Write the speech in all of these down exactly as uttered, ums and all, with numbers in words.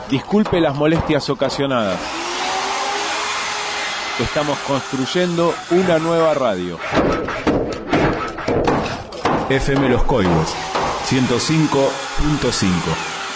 Disculpe las molestias ocasionadas. Estamos construyendo una nueva radio. F M Los Coihues, ciento cinco punto cinco.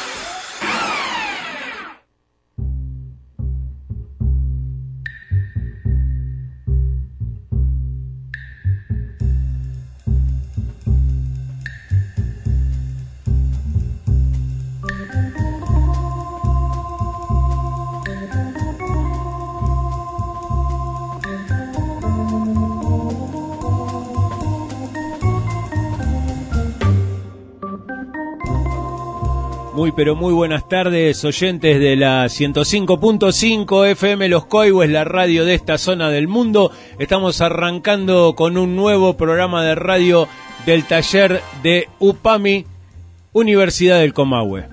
Muy pero muy buenas tardes, oyentes de la ciento cinco punto cinco F M Los Coihues, la radio de esta zona del mundo. Estamos arrancando con un nuevo programa de radio del taller de UPAMI, Universidad del Comahue.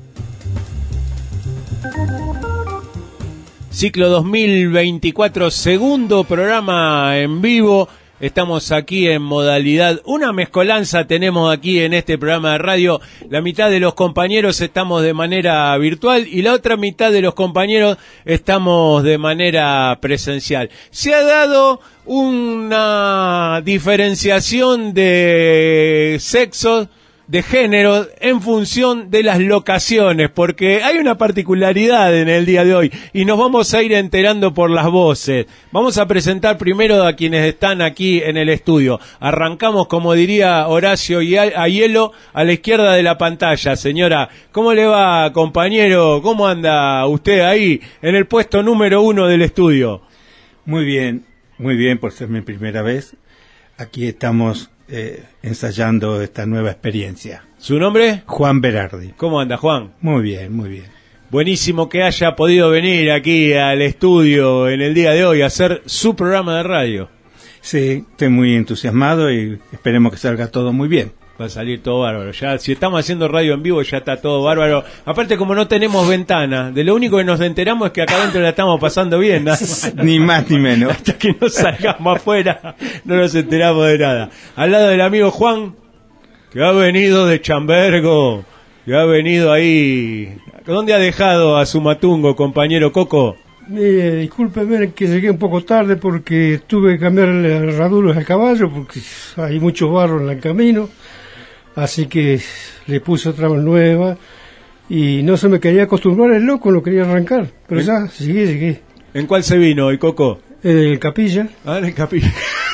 Ciclo dos mil veinticuatro, segundo programa en vivo. Estamos aquí en modalidad, una mezcolanza tenemos aquí en este programa de radio. La mitad de los compañeros estamos de manera virtual y la otra mitad de los compañeros estamos de manera presencial. Se ha dado una diferenciación de sexos, de género, en función de las locaciones, porque hay una particularidad en el día de hoy y nos vamos a ir enterando por las voces. Vamos a presentar primero a quienes están aquí en el estudio. Arrancamos, como diría Horacio Aiello, a la izquierda de la pantalla. Señora, ¿cómo le va, compañero? ¿Cómo anda usted ahí en el puesto número uno del estudio? Muy bien, muy bien, por ser mi primera vez. Aquí estamos Eh, ensayando esta nueva experiencia. ¿Su nombre? Juan Berardi. ¿Cómo anda, Juan? Muy bien, muy bien. Buenísimo que haya podido venir aquí al estudio en el día de hoy a hacer su programa de radio. Sí, estoy muy entusiasmado y esperemos que salga todo muy bien. Va a salir todo bárbaro. Ya, si estamos haciendo radio en vivo, ya está todo bárbaro. Aparte, como no tenemos ventana, de lo único que nos enteramos es que acá adentro la estamos pasando bien. ¿No? Ni más ni menos. Hasta que no salgamos afuera, no nos enteramos de nada. Al lado del amigo Juan, que ha venido de Chambergo, que ha venido ahí. ¿Dónde ha dejado a su matungo, compañero Coco? Eh, discúlpeme que llegué un poco tarde porque tuve que cambiarle herraduras al caballo porque hay mucho barro en el camino. Así que le puse otra nueva y no se me quería acostumbrar el loco, lo quería arrancar. Pero ¿Eh? ya, llegué, llegué. ¿En cuál se vino hoy, Coco? En el Capilla. Ah, en el Capilla.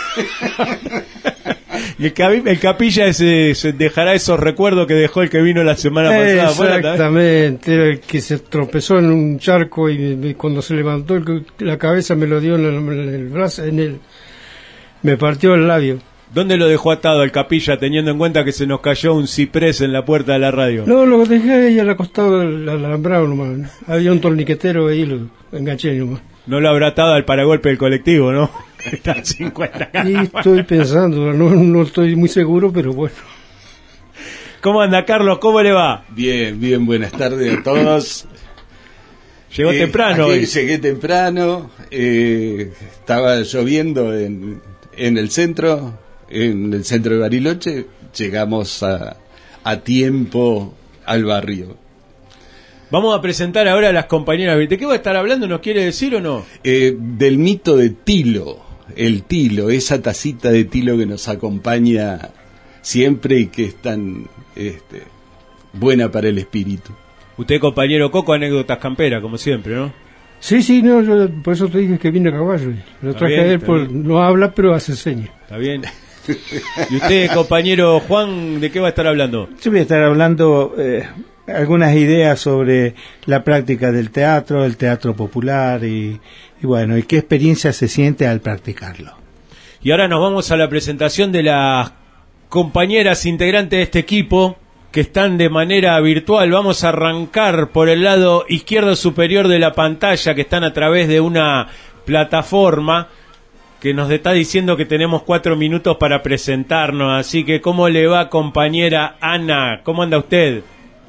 Y el, capi, el Capilla ese, se dejará esos recuerdos que dejó el que vino la semana pasada. Exactamente, era el que se tropezó en un charco y me, cuando se levantó el, la cabeza me lo dio en el, en el brazo, en el, me partió el labio. ¿Dónde lo dejó atado al Capilla, teniendo en cuenta que se nos cayó un ciprés en la puerta de la radio? No, lo dejé ahí al costado del alambrado nomás. Había un torniquetero ahí, lo enganché nomás. No lo habrá atado al paragolpe del colectivo, ¿no? Está cincuenta. Y estoy pensando, no, no estoy muy seguro, pero bueno. ¿Cómo anda, Carlos? ¿Cómo le va? Bien, bien, buenas tardes a todos. Llegó eh, temprano aquí hoy. Llegué temprano, eh, estaba lloviendo en, en el centro, en el centro de Bariloche, llegamos a, a tiempo al barrio. Vamos a presentar ahora a las compañeras. ¿De qué va a estar hablando? ¿Nos quiere decir o no? Eh, del mito de Tilo, el Tilo, esa tacita de Tilo que nos acompaña siempre y que es tan este, buena para el espíritu. Usted, compañero Coco, anécdotas camperas, como siempre, ¿no? Sí, sí, no, yo por eso te dije que vine a caballo. Lo traje bien, a él, por, no habla, pero hace señas. Está bien. ¿Y usted, compañero Juan, de qué va a estar hablando? Yo voy a estar hablando eh, algunas ideas sobre la práctica del teatro, el teatro popular y, y bueno, y qué experiencia se siente al practicarlo. Y ahora nos vamos a la presentación de las compañeras integrantes de este equipo que están de manera virtual. Vamos a arrancar por el lado izquierdo superior de la pantalla, que están a través de una plataforma que nos está diciendo que tenemos cuatro minutos para presentarnos. Así que, ¿cómo le va, compañera Ana? ¿Cómo anda usted?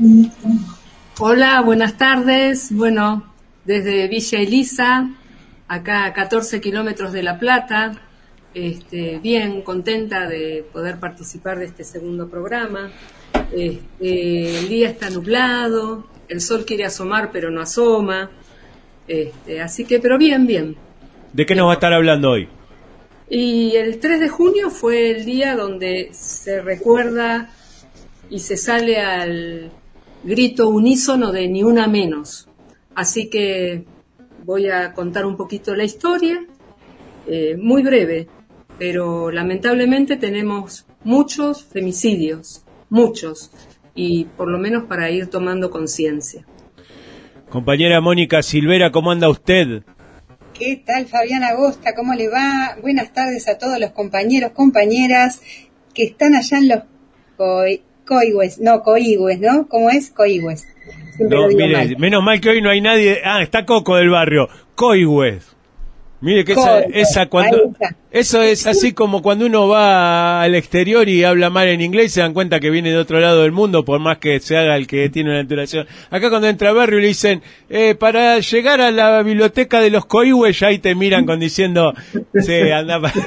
Hola, buenas tardes. Bueno, desde Villa Elisa, acá a catorce kilómetros de La Plata. Este, bien, contenta de poder participar de este segundo programa. Este, el día está nublado, el sol quiere asomar pero no asoma, este, así que, pero bien, bien. ¿De qué nos va a estar hablando hoy? Y el tres de junio fue el día donde se recuerda y se sale al grito unísono de Ni Una Menos. Así que voy a contar un poquito la historia, eh, muy breve, pero lamentablemente tenemos muchos femicidios, muchos, y por lo menos para ir tomando conciencia. Compañera Mónica Silvera, ¿cómo anda usted? ¿Qué tal, Fabián Agosta? ¿Cómo le va? Buenas tardes a todos los compañeros, compañeras que están allá en los coi- Coigües, no, Coigües, ¿no? ¿Cómo es? Coigües. Siempre No, lo digo mire, mal. menos mal que hoy no hay nadie. Ah, está Coco del barrio, Coigües. Mire que esa, Coigües, esa cuando ahí está. eso es así como cuando uno va al exterior y habla mal en inglés y se dan cuenta que viene de otro lado del mundo, por más que se haga el que tiene una enteración. Acá cuando entra al barrio le dicen, eh, para llegar a la biblioteca de los Coigües, ya ahí te miran con diciendo, sí, anda pa...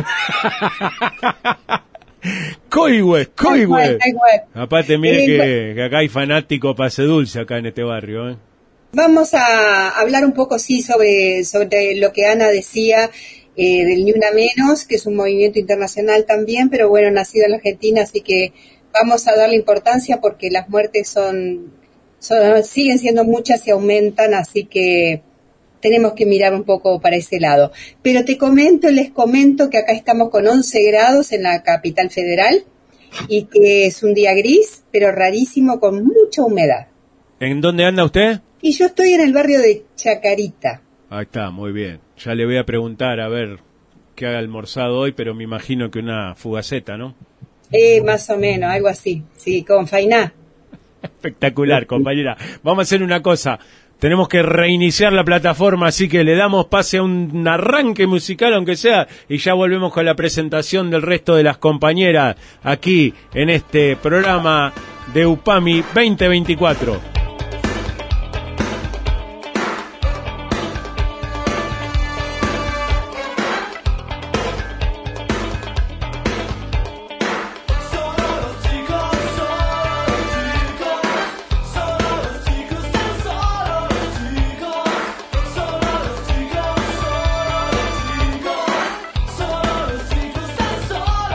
Coigües, Coigües. Aparte, mire Eh, que, que acá hay fanático pase dulce acá en este barrio, ¿eh? Vamos a hablar un poco, sí, sobre, sobre lo que Ana decía, eh, del Ni Una Menos, que es un movimiento internacional también, pero bueno, nacido en la Argentina, así que vamos a darle importancia porque las muertes son, son siguen siendo muchas y aumentan, así que tenemos que mirar un poco para ese lado. Pero te comento, les comento que acá estamos con once grados en la capital federal y que es un día gris, pero rarísimo, con mucha humedad. ¿En dónde anda usted? Y yo estoy en el barrio de Chacarita. Ahí está, muy bien. Ya le voy a preguntar a ver qué ha almorzado hoy, pero me imagino que una fugaceta, ¿no? Eh, más o menos, algo así. Sí, con fainá. Espectacular, compañera. Vamos a hacer una cosa. Tenemos que reiniciar la plataforma, así que le damos pase a un arranque musical, aunque sea, y ya volvemos con la presentación del resto de las compañeras aquí en este programa de UPAMI veinte veinticuatro.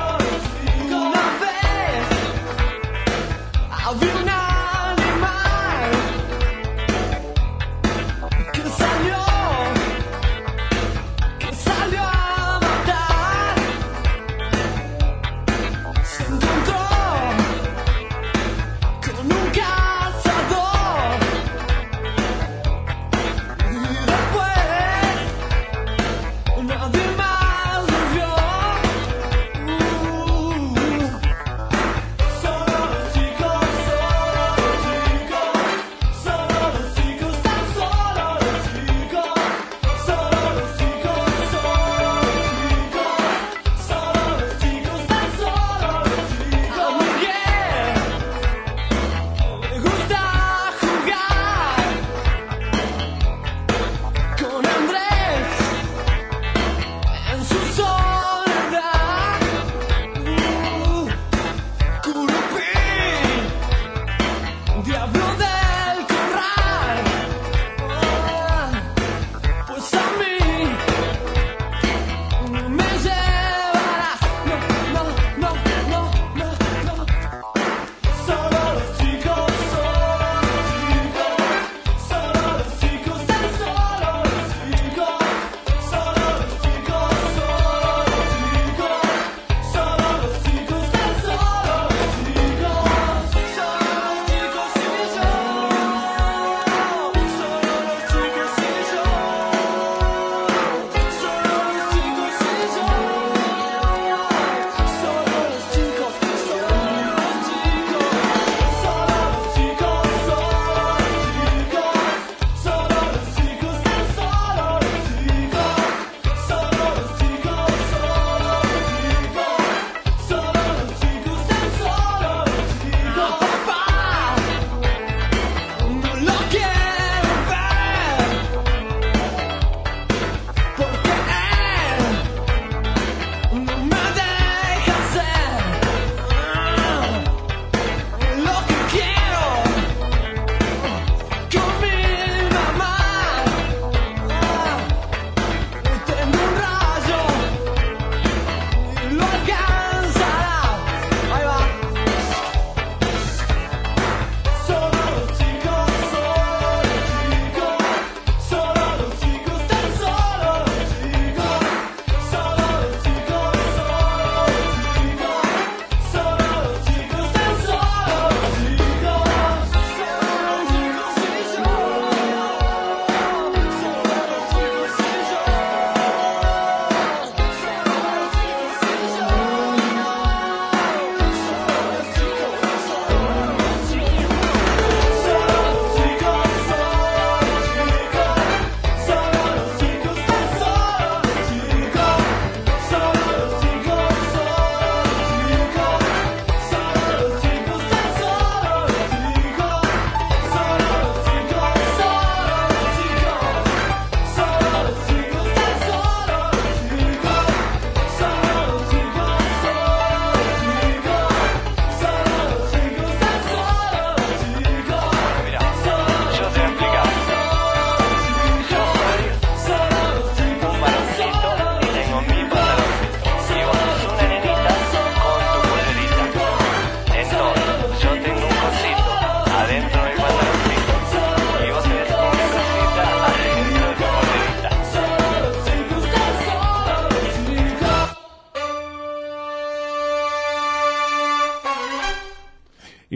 Había un animal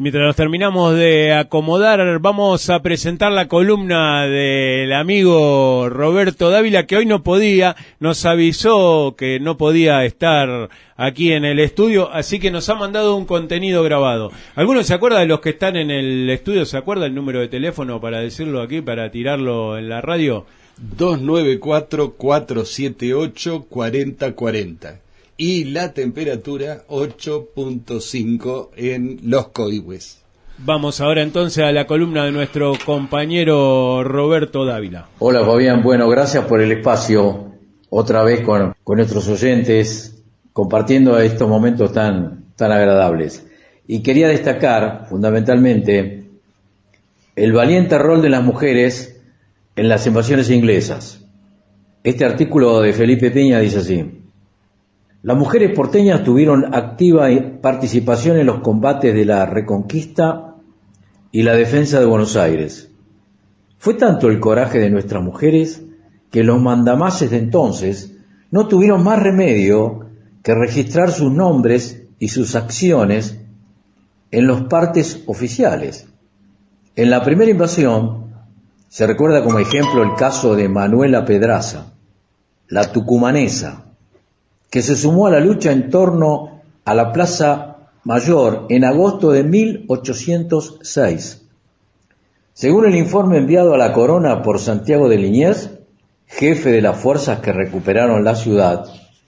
mientras nos terminamos de acomodar, vamos a presentar la columna del amigo Roberto Dávila, que hoy no podía, nos avisó que no podía estar aquí en el estudio, así que nos ha mandado un contenido grabado. ¿Alguno se acuerda de los que están en el estudio? ¿Se acuerda el número de teléfono para decirlo aquí, para tirarlo en la radio? dos nueve cuatro, cuatro siete ocho, cuatro cero cuatro cero. Y la temperatura ocho punto cinco en Los Coihues. Vamos ahora entonces a la columna de nuestro compañero Roberto Dávila. Hola Fabián, bueno, gracias por el espacio, otra vez con, con nuestros oyentes, compartiendo estos momentos tan, tan agradables. Y quería destacar, fundamentalmente, el valiente rol de las mujeres en las invasiones inglesas. Este artículo de Felipe Peña dice así: las mujeres porteñas tuvieron activa participación en los combates de la Reconquista y la defensa de Buenos Aires. Fue tanto el coraje de nuestras mujeres que los mandamases de entonces no tuvieron más remedio que registrar sus nombres y sus acciones en los partes oficiales. En la primera invasión se recuerda como ejemplo el caso de Manuela Pedraza, la tucumanesa, que se sumó a la lucha en torno a la Plaza Mayor en agosto de mil ochocientos seis. Según el informe enviado a la Corona por Santiago de Liniers, jefe de las fuerzas que recuperaron la ciudad,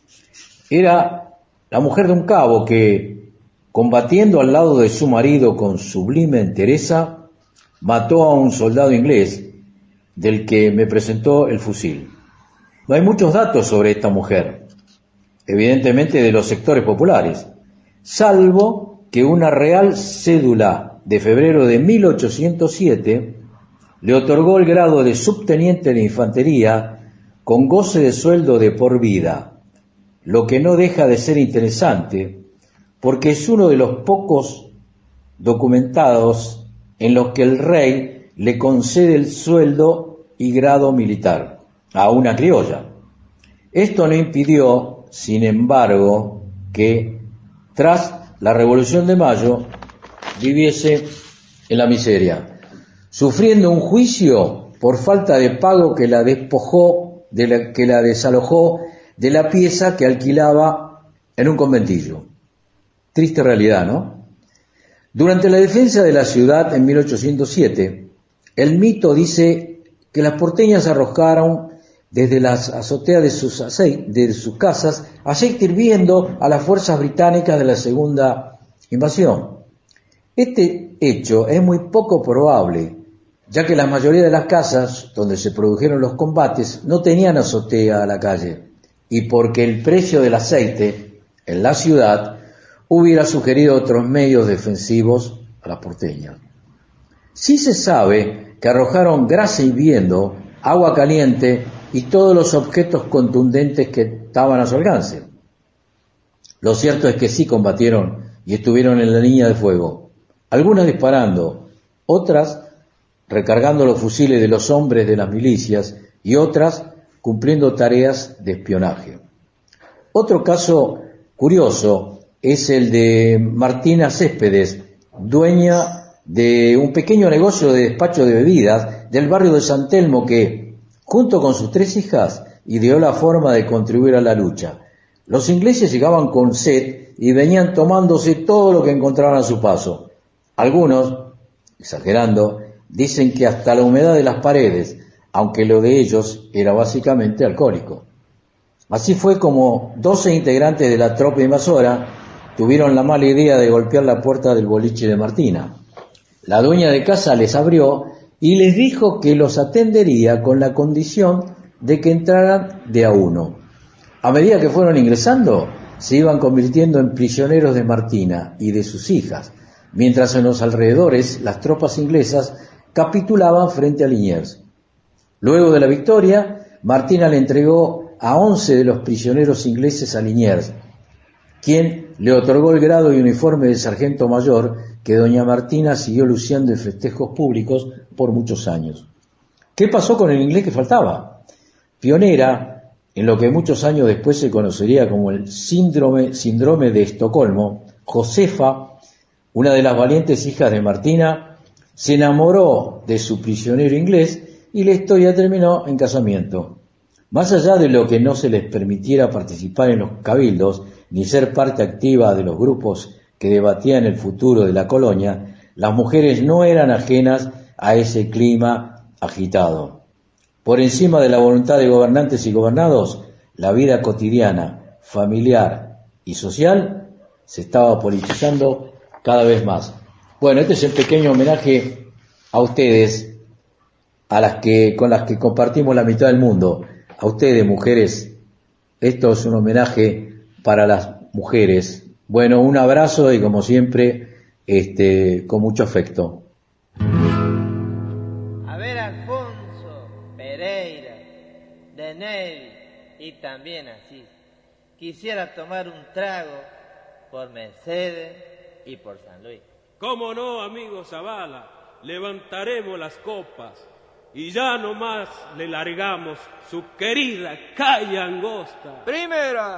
era la mujer de un cabo que, combatiendo al lado de su marido con sublime entereza, mató a un soldado inglés del que me presentó el fusil. No hay muchos datos sobre esta mujer, evidentemente de los sectores populares, salvo que una real cédula de febrero de mil ochocientos siete le otorgó el grado de subteniente de infantería con goce de sueldo de por vida, lo que no deja de ser interesante porque es uno de los pocos documentados en los que el rey le concede el sueldo y grado militar a una criolla. Esto no impidió, sin embargo, que tras la Revolución de Mayo viviese en la miseria, sufriendo un juicio por falta de pago que la despojó, de la, que la desalojó de la pieza que alquilaba en un conventillo. Triste realidad, ¿no? Durante la defensa de la ciudad en mil ochocientos siete, el mito dice que las porteñas arrojaron desde las azoteas de sus, aceite, de sus casas aceite hirviendo a las fuerzas británicas de la segunda invasión. Este hecho es muy poco probable, ya que la mayoría de las casas donde se produjeron los combates no tenían azotea a la calle, y porque el precio del aceite en la ciudad hubiera sugerido otros medios defensivos a las porteñas. Sí se sabe que arrojaron grasa hirviendo, agua caliente y todos los objetos contundentes que estaban a su alcance. Lo cierto es que sí combatieron y estuvieron en la línea de fuego, algunas disparando, otras recargando los fusiles de los hombres de las milicias y otras cumpliendo tareas de espionaje. Otro caso curioso es el de Martina Céspedes, dueña de un pequeño negocio de despacho de bebidas del barrio de San Telmo que, junto con sus tres hijas, ideó la forma de contribuir a la lucha. Los ingleses llegaban con sed y venían tomándose todo lo que encontraban a su paso. Algunos, exagerando, dicen que hasta la humedad de las paredes, aunque lo de ellos era básicamente alcohólico. Así fue como doce integrantes de la tropa invasora tuvieron la mala idea de golpear la puerta del boliche de Martina. La dueña de casa les abrió y les dijo que los atendería con la condición de que entraran de a uno. A medida que fueron ingresando, se iban convirtiendo en prisioneros de Martina y de sus hijas, mientras en los alrededores las tropas inglesas capitulaban frente a Liniers. Luego de la victoria, Martina le entregó a once de los prisioneros ingleses a Liniers, quien le otorgó el grado y uniforme de sargento mayor que doña Martina siguió luciendo en festejos públicos por muchos años. ¿Qué pasó con el inglés que faltaba? Pionera en lo que muchos años después se conocería como el síndrome, síndrome de Estocolmo, Josefa Una de las valientes hijas de Martina se enamoró de su prisionero inglés y la historia terminó en casamiento. Más allá de lo que no se les permitiera participar en los cabildos ni ser parte activa de los grupos que debatían el futuro de la colonia, las mujeres no eran ajenas a ese clima agitado. Por encima de la voluntad de gobernantes y gobernados, la vida cotidiana, familiar y social se estaba politizando cada vez más. Bueno, este es el pequeño homenaje a ustedes, a las que, con las que compartimos la mitad del mundo. A ustedes, mujeres, esto es un homenaje para las mujeres. Bueno, un abrazo y como siempre, este, con mucho afecto. A ver, Alfonso, Pereira, Denel y también así. Quisiera tomar un trago por Mercedes y por San Luis. ¿Cómo no, amigo Zavala? Levantaremos las copas y ya nomás le largamos su querida calle angosta. ¡Primera!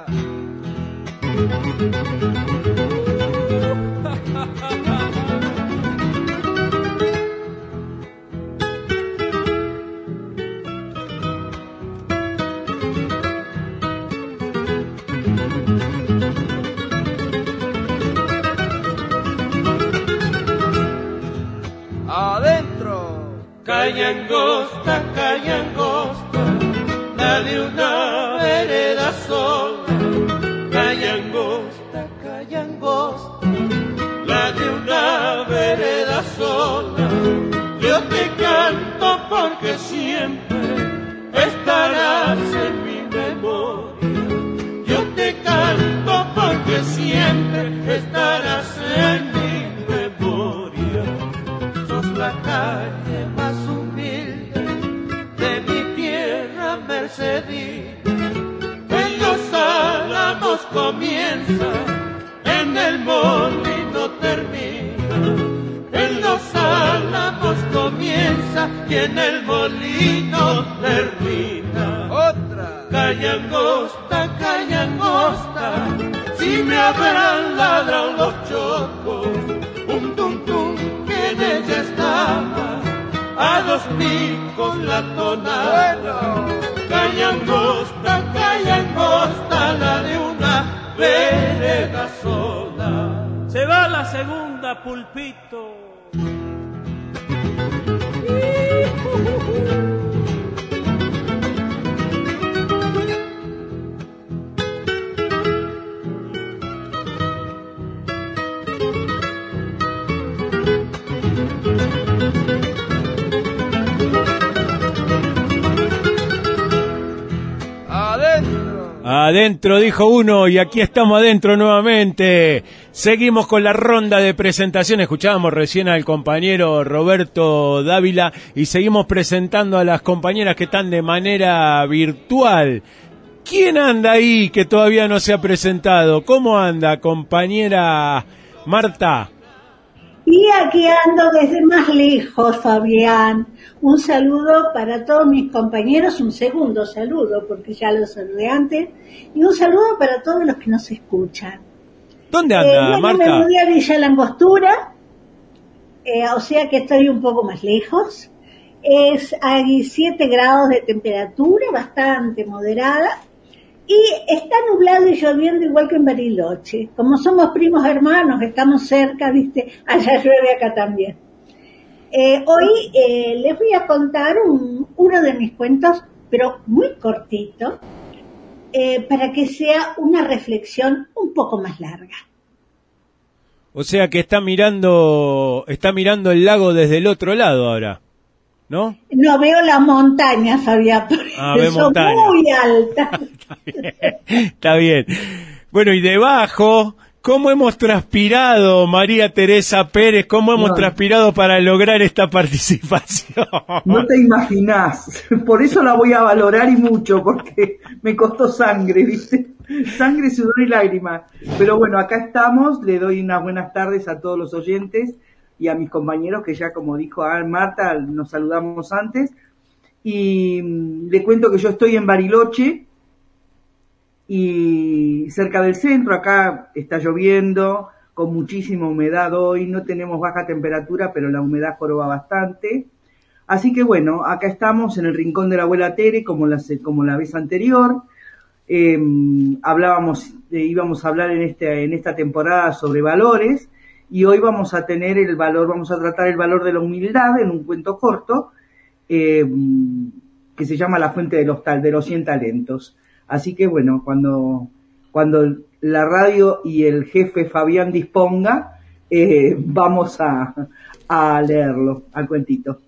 Adentro, calle angosta, calle angosta, la de una vereda sola. Calle angosta, calle angosta, la de una vereda sola. Yo te canto porque siempre estarás en mi memoria. Yo te canto porque siempre estarás en mi memoria. Sos la calle más humilde de mi tierra mercedina. En los álamos comienza, en el molino termina. En los álamos comienza y en el molino termina. Otra. Calle angosta, calle angosta, si me habrán ladrado los chocos, un tum tum que en ella estaba, a dos picos la tonada. Calle angosta, calle angosta, la de una vereda sola. Se va la segunda, Pulpito. Adentro, dijo uno, y aquí estamos adentro nuevamente. Seguimos con la ronda de presentaciones. Escuchábamos recién al compañero Roberto Dávila y seguimos presentando a las compañeras que están de manera virtual. ¿Quién anda ahí que todavía no se ha presentado? ¿Cómo anda, compañera Marta? Y aquí ando desde más lejos, Fabián. Un saludo para todos mis compañeros, un segundo saludo, porque ya los saludé antes, y un saludo para todos los que nos escuchan. ¿Dónde anda, eh, bueno, Marta? Me mudé a Villa La Angostura, eh, o sea que estoy un poco más lejos. Es, hay siete grados de temperatura, bastante moderada, y está nublado y lloviendo igual que en Bariloche. Como somos primos hermanos, estamos cerca, ¿viste? Allá llueve, acá también. Eh, hoy eh, les voy a contar un, uno de mis cuentos, pero muy cortito, eh, para que sea una reflexión un poco más larga. O sea que está mirando, está mirando el lago desde el otro lado ahora, ¿no? No, veo las montañas, Fabián, porque ah, ve son montaña. muy altas. Está bien, está bien. Bueno, y debajo, ¿cómo hemos transpirado, María Teresa Pérez? ¿Cómo hemos no. transpirado para lograr esta participación? No te imaginás. Por eso la voy a valorar y mucho, porque me costó sangre, ¿viste? Sangre, sudor y lágrimas. Pero bueno, acá estamos. Le doy unas buenas tardes a todos los oyentes y a mis compañeros que ya, como dijo Marta, nos saludamos antes. Y le cuento que yo estoy en Bariloche, y cerca del centro. Acá está lloviendo, con muchísima humedad hoy, no tenemos baja temperatura, pero la humedad joroba bastante. Así que bueno, acá estamos en el rincón de la abuela Tere, como la, como la vez anterior. Eh, hablábamos, eh, íbamos a hablar en, este, en esta temporada sobre valores, y hoy vamos a tener el valor, vamos a tratar el valor de la humildad en un cuento corto, eh, que se llama La fuente de los, tal, de los cien talentos. Así que bueno, cuando, cuando la radio y el jefe Fabián disponga, eh, vamos a, a leerlo, al cuentito.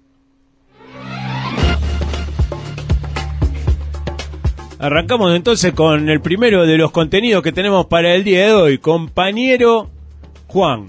Arrancamos entonces con el primero de los contenidos que tenemos para el día de hoy. Compañero Juan,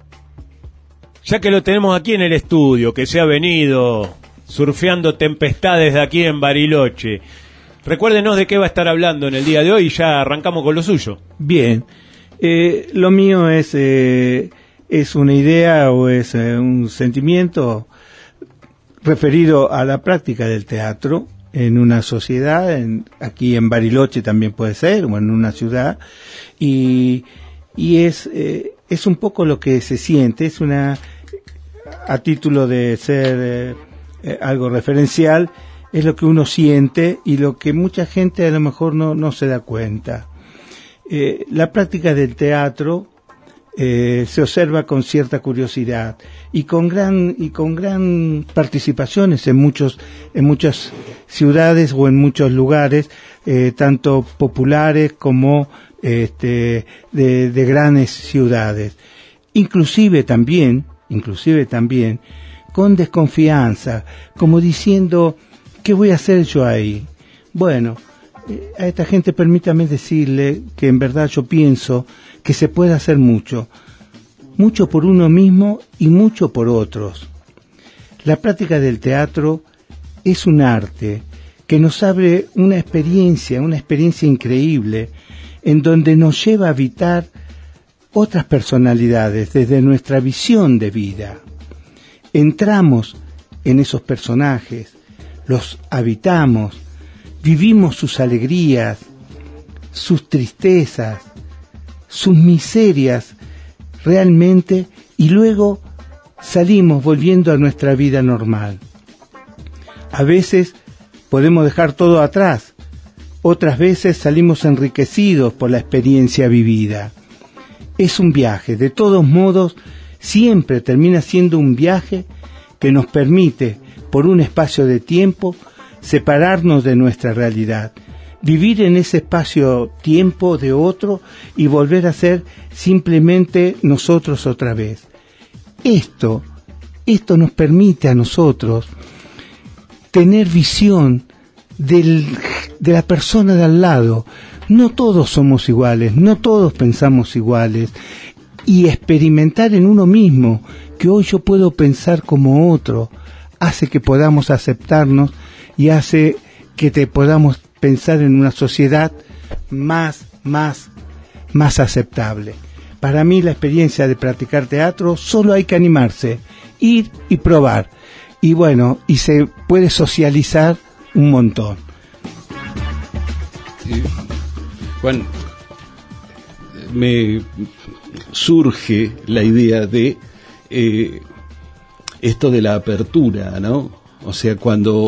ya que lo tenemos aquí en el estudio, que se ha venido surfeando tempestades de aquí en Bariloche, recuérdenos de qué va a estar hablando en el día de hoy y ya arrancamos con lo suyo. Bien, eh, lo mío es, eh, es una idea o es eh, un sentimiento referido a la práctica del teatro en una sociedad, en, aquí en Bariloche también puede ser, o en una ciudad, y, y es, eh, es un poco lo que se siente, es una, a título de ser eh, eh, algo referencial, es lo que uno siente y lo que mucha gente a lo mejor no, no se da cuenta. Eh, la práctica del teatro eh, se observa con cierta curiosidad y con gran y con gran participaciones en muchos en muchas ciudades o en muchos lugares, eh, tanto populares como este, de, de grandes ciudades, inclusive también inclusive también con desconfianza, como diciendo, ¿qué voy a hacer yo ahí? Bueno, a esta gente permítame decirle que en verdad yo pienso que se puede hacer mucho, mucho por uno mismo y mucho por otros. La práctica del teatro es un arte que nos abre una experiencia, una experiencia increíble, en donde nos lleva a habitar otras personalidades desde nuestra visión de vida. Entramos en esos personajes, los habitamos, vivimos sus alegrías, sus tristezas, sus miserias realmente, y luego salimos volviendo a nuestra vida normal. A veces podemos dejar todo atrás, otras veces salimos enriquecidos por la experiencia vivida. Es un viaje, de todos modos, siempre termina siendo un viaje que nos permite, por un espacio de tiempo, separarnos de nuestra realidad, vivir en ese espacio-tiempo de otro y volver a ser simplemente nosotros otra vez. Esto, esto nos permite a nosotros tener visión del, de la persona de al lado. No todos somos iguales, no todos pensamos iguales, y experimentar en uno mismo que hoy yo puedo pensar como otro hace que podamos aceptarnos y hace que te podamos pensar en una sociedad más, más, más aceptable. Para mí la experiencia de practicar teatro solo hay que animarse, ir y probar. Y bueno, y se puede socializar un montón. Sí. Juan, me surge la idea de eh, esto de la apertura, ¿no? O sea, cuando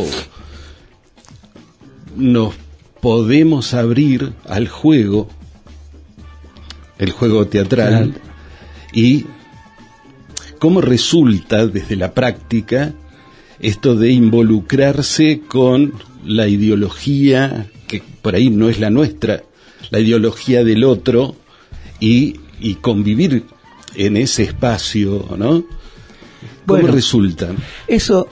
nos podemos abrir al juego, el juego teatral, claro. Y cómo resulta desde la práctica esto de involucrarse con la ideología, que por ahí no es la nuestra, la ideología del otro, y, y convivir en ese espacio, ¿no? ¿Cómo bueno, resulta? Eso,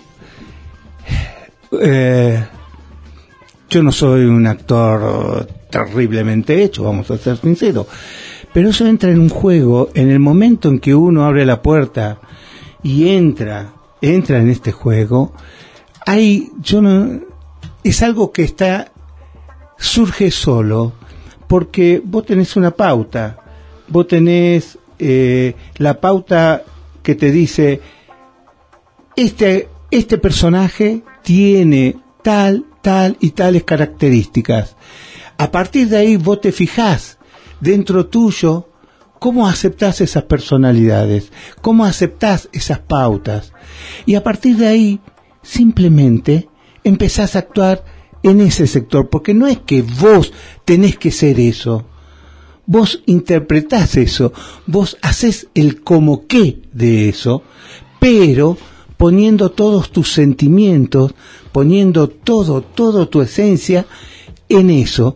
eh, yo no soy un actor terriblemente hecho, vamos a ser sinceros, pero eso entra en un juego en el momento en que uno abre la puerta y entra, entra en este juego. Hay, yo no, es algo que está, surge solo, porque vos tenés una pauta, vos tenés eh, la pauta que te dice, este, este personaje tiene tal, tal y tales características. A partir de ahí vos te fijás dentro tuyo ¿Cómo aceptás esas personalidades? ¿Cómo aceptás esas pautas? Y a partir de ahí, simplemente empezás a actuar en ese sector, porque no es que vos tenés que ser eso. Vos interpretás eso, vos haces el como qué de eso, pero poniendo todos tus sentimientos, poniendo todo, todo tu esencia en eso,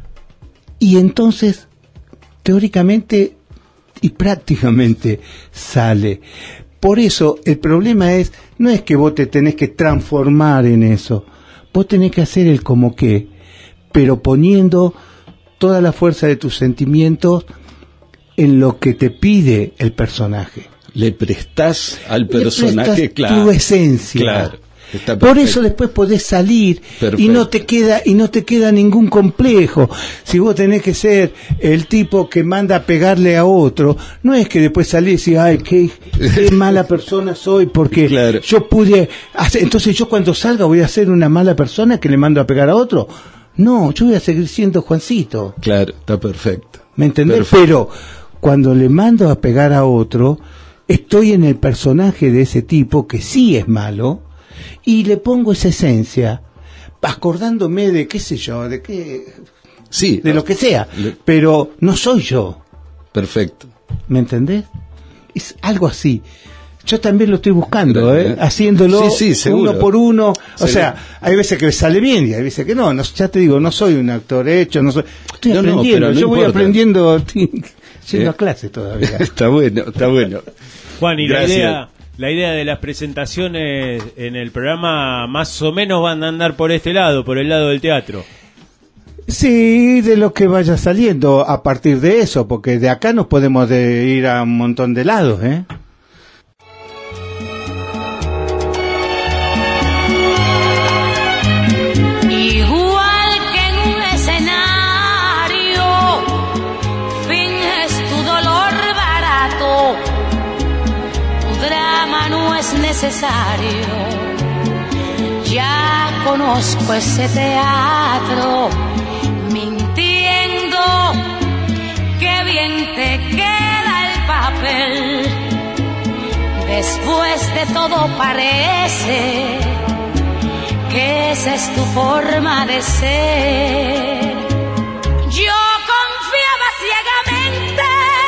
y entonces, teóricamente y prácticamente sale. Por eso, el problema es, no es que vos te tenés que transformar en eso, vos tenés que hacer el como qué, pero poniendo toda la fuerza de tus sentimientos en lo que te pide el personaje. Le prestás al personaje, Le prestás claro, tu esencia. Claro. Por eso después podés salir Perfecto. y no te queda y no te queda ningún complejo. Si vos tenés que ser el tipo que manda a pegarle a otro, no es que después salís y ay, qué, qué mala persona soy porque claro. yo pude hacer, entonces yo cuando salga voy a ser una mala persona que le mando a pegar a otro. No, yo voy a seguir siendo Juancito. Claro, está perfecto. ¿Me entendés? Perfecto. Pero cuando le mando a pegar a otro, estoy en el personaje de ese tipo que sí es malo. Y le pongo esa esencia, acordándome de qué sé yo, de qué, sí, de lo que sea, le... pero no soy yo. Perfecto. ¿Me entendés? Es algo así. Yo también lo estoy buscando, ¿eh? Haciéndolo sí, sí, uno por uno. O seguro. sea, hay veces que sale bien y hay veces que no. no ya te digo, no soy un actor hecho, no soy. Estoy no, aprendiendo. No, no yo importa. voy aprendiendo, yendo a clase todavía. Está bueno, está bueno. Juan, y Gracias. la idea. La idea de las presentaciones en el programa más o menos van a andar por este lado, por el lado del teatro. Sí, de lo que vaya saliendo a partir de eso, porque de acá nos podemos de ir a un montón de lados, ¿eh? Necesario. Ya conozco ese teatro, mintiendo, qué bien te queda el papel. Después de todo parece que esa es tu forma de ser. Yo confiaba ciegamente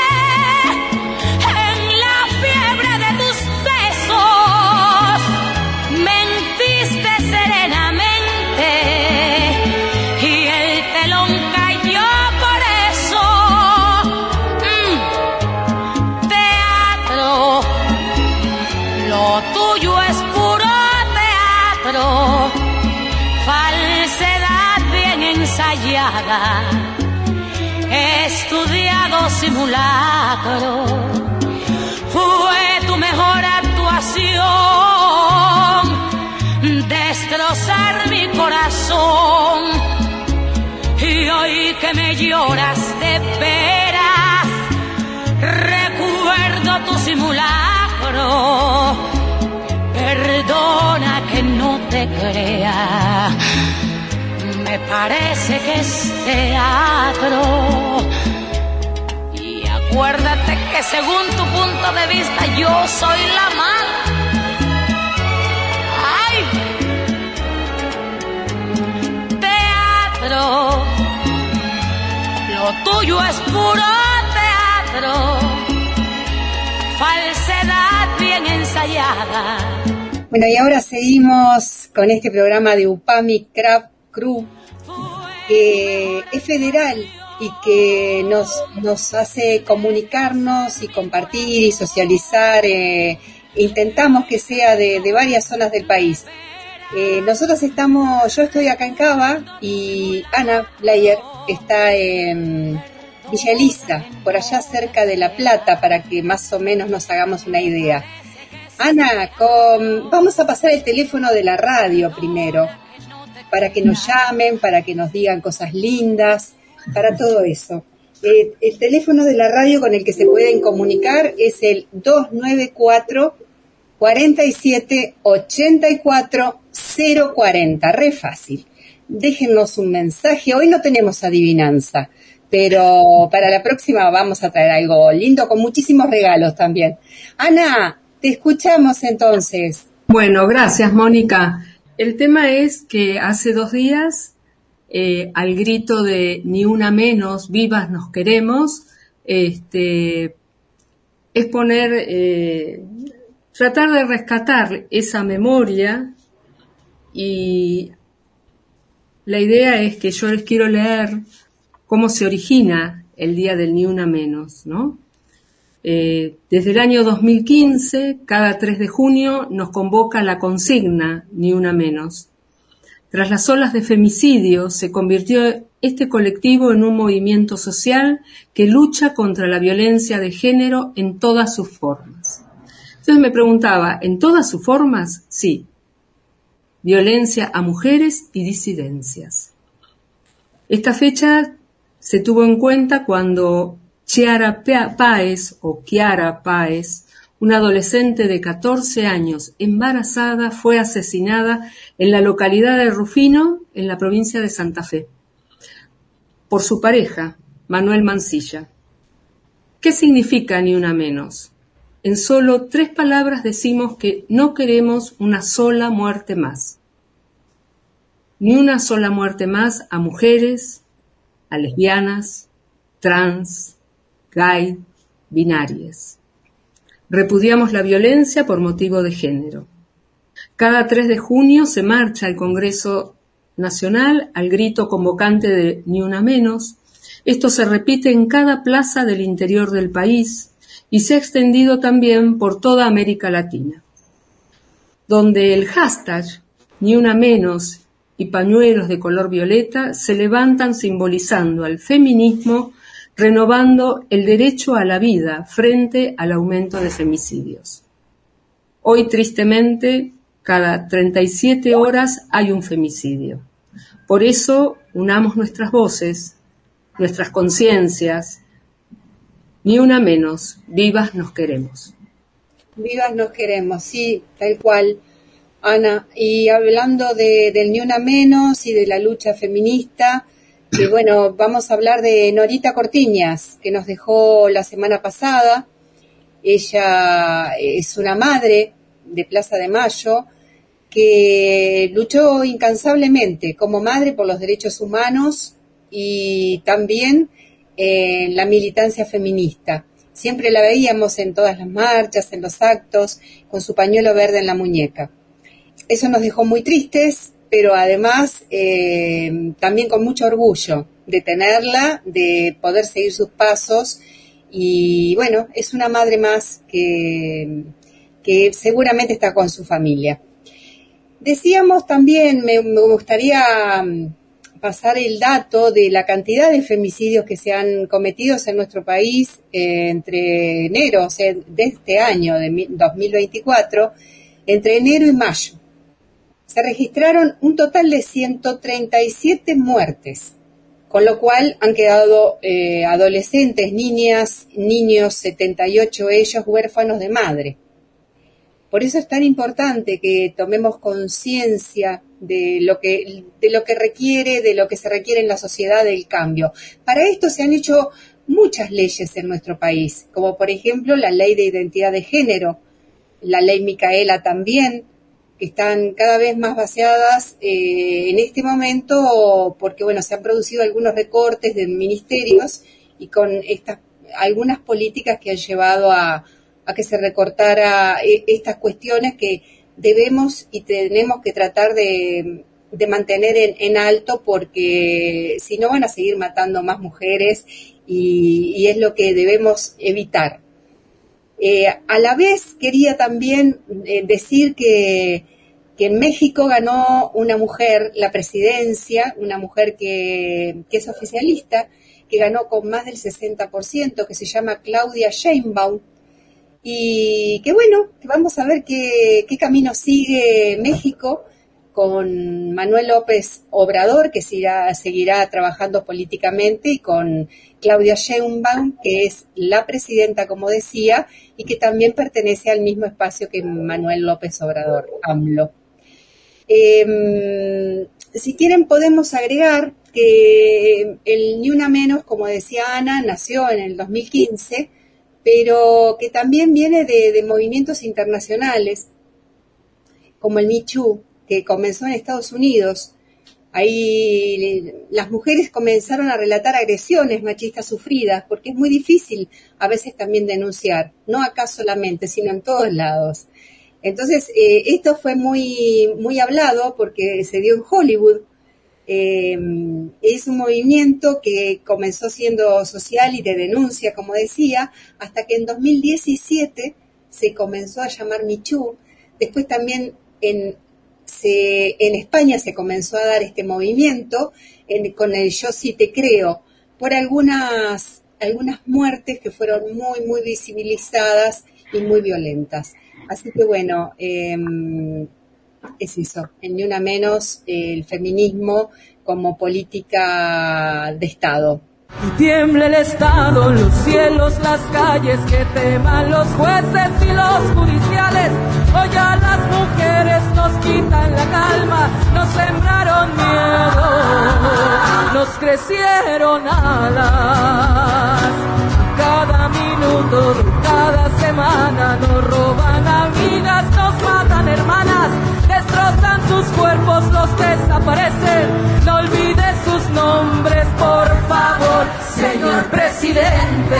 estudiado simulacro, fue tu mejor actuación, destrozar mi corazón, y hoy que me lloras de veras, recuerdo tu simulacro, perdona que no te crea. Me parece que es teatro. Y acuérdate que según tu punto de vista yo soy la mala. ¡Ay! Teatro. Lo tuyo es puro teatro. Falsedad bien ensayada. Bueno, y ahora seguimos con este programa de Upami Craft Crew, que es federal y que nos, nos hace comunicarnos y compartir y socializar. Eh, intentamos que sea de, de varias zonas del país. Eh, nosotros estamos, yo estoy acá en Cava y Ana Blayer está en Villa Elisa, por allá cerca de La Plata, para que más o menos nos hagamos una idea. Ana, con, vamos a pasar el teléfono de la radio primero, para que nos llamen, para que nos digan cosas lindas, para todo eso. Eh, el teléfono de la radio con el que se pueden comunicar es el dos nueve cuatro, cuatro siete, ocho cuatro, cero cuarenta, re fácil. Déjennos un mensaje, hoy no tenemos adivinanza, pero para la próxima vamos a traer algo lindo con muchísimos regalos también. Ana, te escuchamos entonces. Bueno, gracias, Mónica. El tema es que hace dos días, eh, al grito de ni una menos, vivas nos queremos, este, es poner, eh, tratar de rescatar esa memoria, y la idea es que yo les quiero leer cómo se origina el Día del Ni Una Menos, ¿no? Eh, desde el año dos mil quince, cada tres de junio, nos convoca la consigna Ni Una Menos. Tras las olas de femicidio, se convirtió este colectivo en un movimiento social que lucha contra la violencia de género en todas sus formas. Entonces me preguntaba, ¿en todas sus formas? Sí. Violencia a mujeres y disidencias. Esta fecha se tuvo en cuenta cuando Chiara Páez, o Chiara Páez, una adolescente de catorce años embarazada, fue asesinada en la localidad de Rufino, en la provincia de Santa Fe, por su pareja, Manuel Mancilla. ¿Qué significa ni una menos? En solo tres palabras decimos que no queremos una sola muerte más. Ni una sola muerte más a mujeres, a lesbianas, trans, gay, binarias. Repudiamos la violencia por motivo de género. Cada tres de junio se marcha al Congreso Nacional al grito convocante de Ni Una Menos. Esto se repite en cada plaza del interior del país y se ha extendido también por toda América Latina, donde el hashtag Ni Una Menos y pañuelos de color violeta se levantan simbolizando al feminismo, renovando el derecho a la vida frente al aumento de femicidios. Hoy, tristemente, cada treinta y siete horas hay un femicidio. Por eso, unamos nuestras voces, nuestras conciencias. Ni una menos, vivas nos queremos. Vivas nos queremos, sí, tal cual, Ana. Y hablando de, del Ni Una Menos y de la lucha feminista, que bueno, vamos a hablar de Norita Cortiñas, que nos dejó la semana pasada. Ella es una madre de Plaza de Mayo que luchó incansablemente como madre por los derechos humanos y también en la militancia feminista. Siempre la veíamos en todas las marchas, en los actos, con su pañuelo verde en la muñeca. Eso nos dejó muy tristes, pero además eh, también con mucho orgullo de tenerla, de poder seguir sus pasos, y bueno, es una madre más que, que seguramente está con su familia. Decíamos también, me, me gustaría pasar el dato de la cantidad de femicidios que se han cometido en nuestro país eh, entre enero, o sea, de este año, de dos mil veinticuatro, entre enero y mayo. Se registraron un total de ciento treinta y siete muertes, con lo cual han quedado eh, adolescentes, niñas, niños, setenta y ocho ellos, huérfanos de madre. Por eso es tan importante que tomemos conciencia de lo que, de lo que requiere, de lo que se requiere en la sociedad del cambio. Para esto se han hecho muchas leyes en nuestro país, como por ejemplo la Ley de Identidad de Género, la Ley Micaela también, que están cada vez más vaciadas eh, en este momento porque bueno, se han producido algunos recortes de ministerios y con estas algunas políticas que han llevado a, a que se recortara eh, estas cuestiones que debemos y tenemos que tratar de, de mantener en, en alto, porque si no van a seguir matando más mujeres y, y es lo que debemos evitar. Eh, a la vez quería también eh, decir que, que en México ganó una mujer la presidencia, una mujer que, que es oficialista, que ganó con más del sesenta por ciento, que se llama Claudia Sheinbaum, y que bueno, que vamos a ver qué, qué camino sigue México con Manuel López Obrador, que seguirá, seguirá trabajando políticamente, y con Claudia Sheinbaum, que es la presidenta, como decía, y que también pertenece al mismo espacio que Manuel López Obrador, AMLO. Eh, si quieren podemos agregar que el Ni Una Menos, como decía Ana, nació en el dos mil quince, pero que también viene de, de movimientos internacionales, como el Me Too, que comenzó en Estados Unidos. Ahí las mujeres comenzaron a relatar agresiones machistas sufridas, porque es muy difícil a veces también denunciar, no acá solamente, sino en todos lados. Entonces, eh, esto fue muy, muy hablado porque se dio en Hollywood. Eh, es un movimiento que comenzó siendo social y de denuncia, como decía, hasta que en dos mil diecisiete se comenzó a llamar Me Too. Después también en, se, en España se comenzó a dar este movimiento en, con el Yo Sí Te Creo, por algunas, algunas muertes que fueron muy, muy visibilizadas y muy violentas. Así que bueno, eh, es eso, en Ni Una Menos, eh, el feminismo como política de Estado. Y tiemble el Estado, los cielos, las calles, que teman los jueces y los judiciales. Hoy a las mujeres nos quitan la calma, nos sembraron miedo, nos crecieron alas. Cada minuto de cada semana nos roban amigas, nos matan hermanas, destrozan sus cuerpos, los desaparecen. No olvides sus nombres, por favor, señor presidente.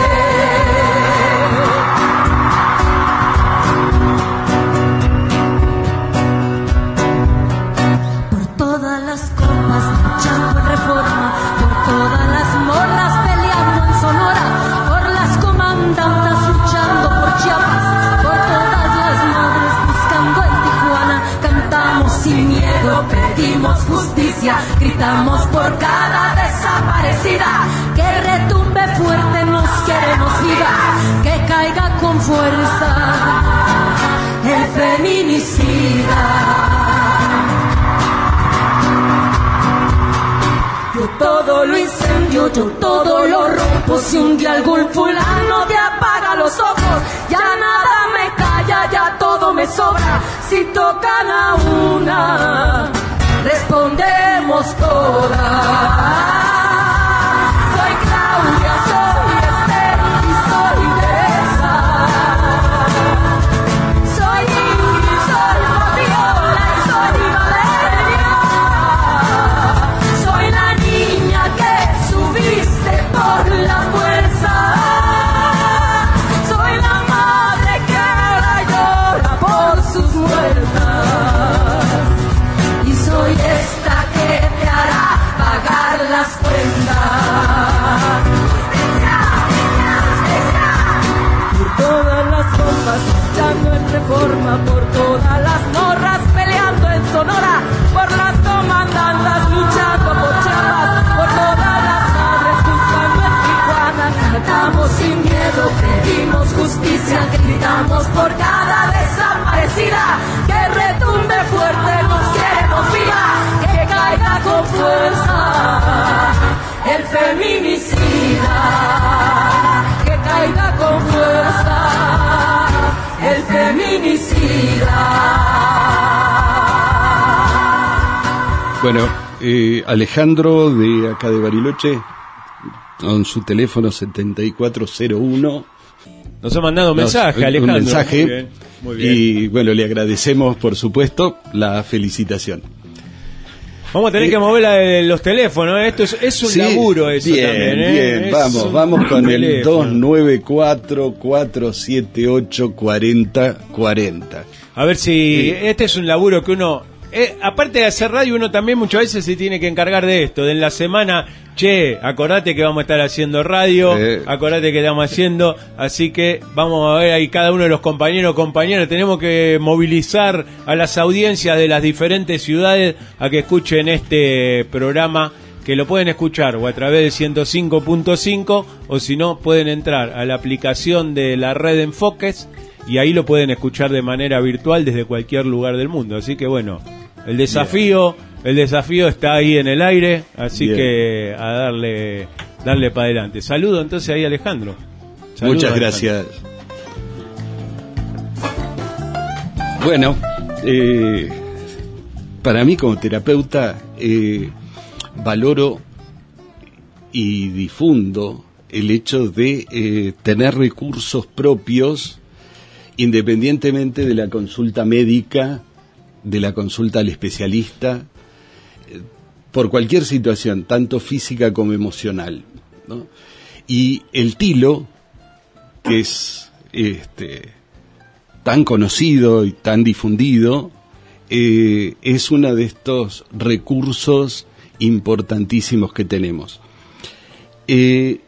Por todas las copas luchando en Reforma, por todas las morras peleando en Sonora, por las comandantas luchando por Chiapas, por todas las madres buscando en Tijuana. Cantamos sin miedo, pedimos justicia, gritamos por cada desaparecida. Que retumbe fuerte, nos queremos viva, que caiga con fuerza el feminicida. Yo todo lo incendio, yo todo lo rompo. Si un día algún fulano te apaga los ojos, ya nada me calla, ya todo me sobra. Si tocan a una, respondemos todas. Soy Claudia, soy Esther y soy Teresa. Soy Ingrid, soy Fabiola y soy Valeria. Soy la niña que subiste por la fuerza. Soy la madre que ahora llora por sus muertas. Y soy esta que te hará pagar las cuentas. Por todas las bombas luchando en Reforma, por todas las morras peleando en Sonora, por las comandantas luchando por Chiapas, por todas las madres buscando en Tijuana. Cantamos sin miedo, pedimos justicia, gritamos por cada desaparecida. Que retumbe fuerte, nos queremos viva, que caiga con fuerza el feminicida. Que caiga con fuerza el feminicida. Bueno, eh, Alejandro de acá de Bariloche, con su teléfono setenta y cuatro cero uno. Nos ha mandado un mensaje, Alejandro. Un mensaje. Muy bien, muy bien. Y bueno, le agradecemos, por supuesto, la felicitación. Vamos a tener eh, que mover la de los teléfonos, ¿eh? Esto es, es un sí, laburo eso bien, también, ¿eh? Bien, es vamos, vamos con teléfono. el dos nueve cuatro, cuatro siete ocho, cuatro cero cuatro cero. A ver si sí. Este es un laburo que uno, eh, aparte de hacer radio, uno también muchas veces se tiene que encargar de esto, de en la semana, che, acordate que vamos a estar haciendo radio, eh. acordate que estamos haciendo, así que vamos a ver ahí cada uno de los compañeros, compañeras, tenemos que movilizar a las audiencias de las diferentes ciudades a que escuchen este programa, que lo pueden escuchar o a través de ciento cinco punto cinco o si no pueden entrar a la aplicación de la red Enfoques y ahí lo pueden escuchar de manera virtual desde cualquier lugar del mundo, así que bueno, el desafío, Bien. el desafío está ahí en el aire, así Bien. que a darle darle para adelante. Saludo entonces ahí a Alejandro. Saludo, Muchas Alejandro. gracias. Bueno, eh, para mí como terapeuta eh, valoro y difundo el hecho de eh, tener recursos propios independientemente de la consulta médica, de la consulta al especialista, eh, por cualquier situación, tanto física como emocional, ¿no? Y el tilo, que es este, tan conocido y tan difundido, eh, es uno de estos recursos importantísimos que tenemos. Eh,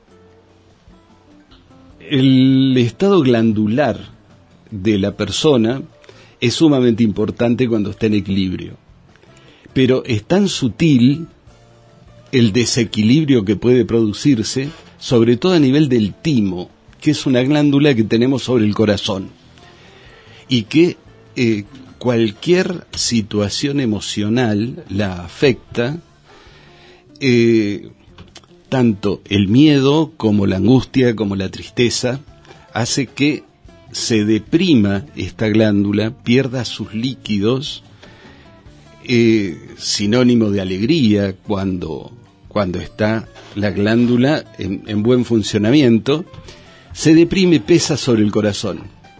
el estado glandular de la persona es sumamente importante cuando está en equilibrio, pero es tan sutil el desequilibrio que puede producirse, sobre todo a nivel del timo, que es una glándula que tenemos sobre el corazón, y que eh, cualquier situación emocional la afecta, eh, tanto el miedo como la angustia, como la tristeza, hace que se deprima esta glándula, pierda sus líquidos, eh, sinónimo de alegría cuando, cuando está la glándula en, en buen funcionamiento, se deprime, pesa sobre el corazón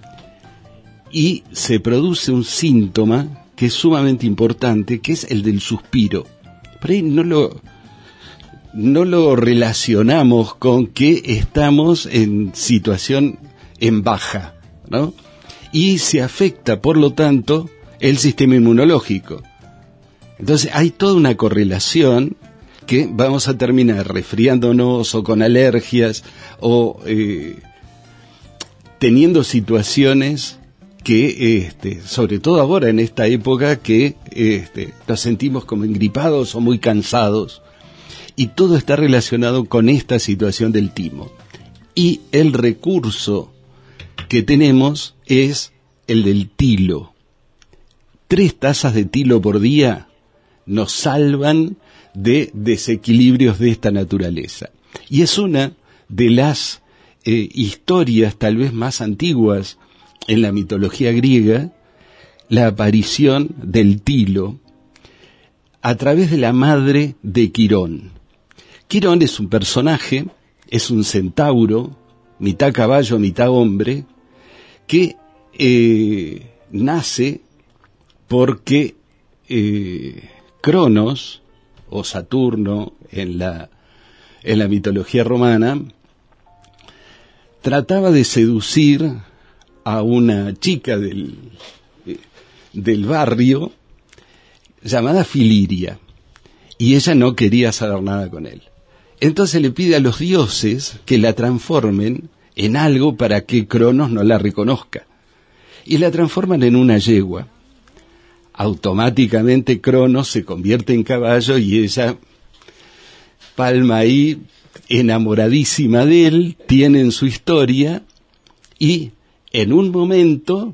y se produce un síntoma que es sumamente importante, que es el del suspiro. Por ahí no lo, no lo relacionamos con que estamos en situación en baja, ¿no? Y se afecta, por lo tanto, el sistema inmunológico. Entonces hay toda una correlación que vamos a terminar resfriándonos o con alergias o eh, teniendo situaciones que, este, sobre todo ahora en esta época, que este, nos sentimos como engripados o muy cansados, y todo está relacionado con esta situación del timo. Y el recurso que tenemos es el del tilo. Tres tazas de tilo por día nos salvan de desequilibrios de esta naturaleza. Y es una de las eh, historias tal vez más antiguas en la mitología griega, la aparición del tilo a través de la madre de Quirón. Quirón es un personaje, es un centauro, mitad caballo, mitad hombre, que eh, nace porque eh, Cronos, o Saturno en la, en la mitología romana, trataba de seducir a una chica del, eh, del barrio llamada Filiria, y ella no quería saber nada con él. Entonces le pide a los dioses que la transformen en algo para que Cronos no la reconozca. Y la transforman en una yegua. Automáticamente Cronos se convierte en caballo y ella palma ahí, enamoradísima de él, tienen su historia y en un momento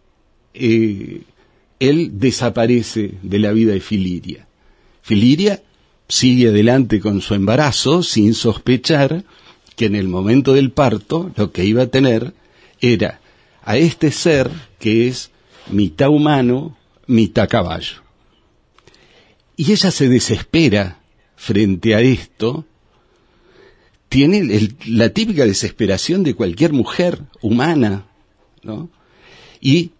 eh, él desaparece de la vida de Filiria. Filiria sigue adelante con su embarazo sin sospechar que en el momento del parto lo que iba a tener era a este ser que es mitad humano, mitad caballo. Y ella se desespera frente a esto, tiene el, la típica desesperación de cualquier mujer humana, ¿no? Y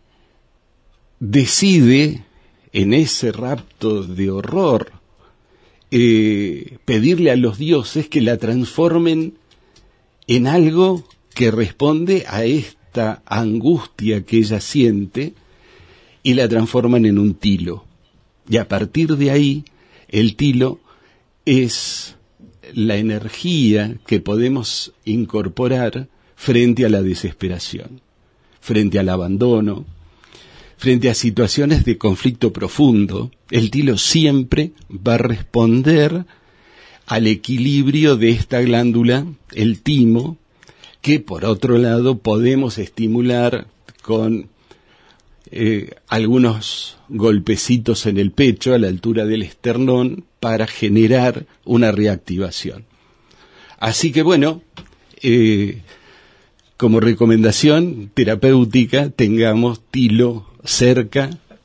decide en ese rapto de horror eh, pedirle a los dioses que la transformen en algo que responde a esta angustia que ella siente, y la transforman en un tilo. Y a partir de ahí, el tilo es la energía que podemos incorporar frente a la desesperación, frente al abandono, frente a situaciones de conflicto profundo. El tilo siempre va a responder al equilibrio de esta glándula, el timo, que por otro lado podemos estimular con eh, algunos golpecitos en el pecho a la altura del esternón para generar una reactivación. Así que bueno, eh, como recomendación terapéutica, tengamos tilo cerca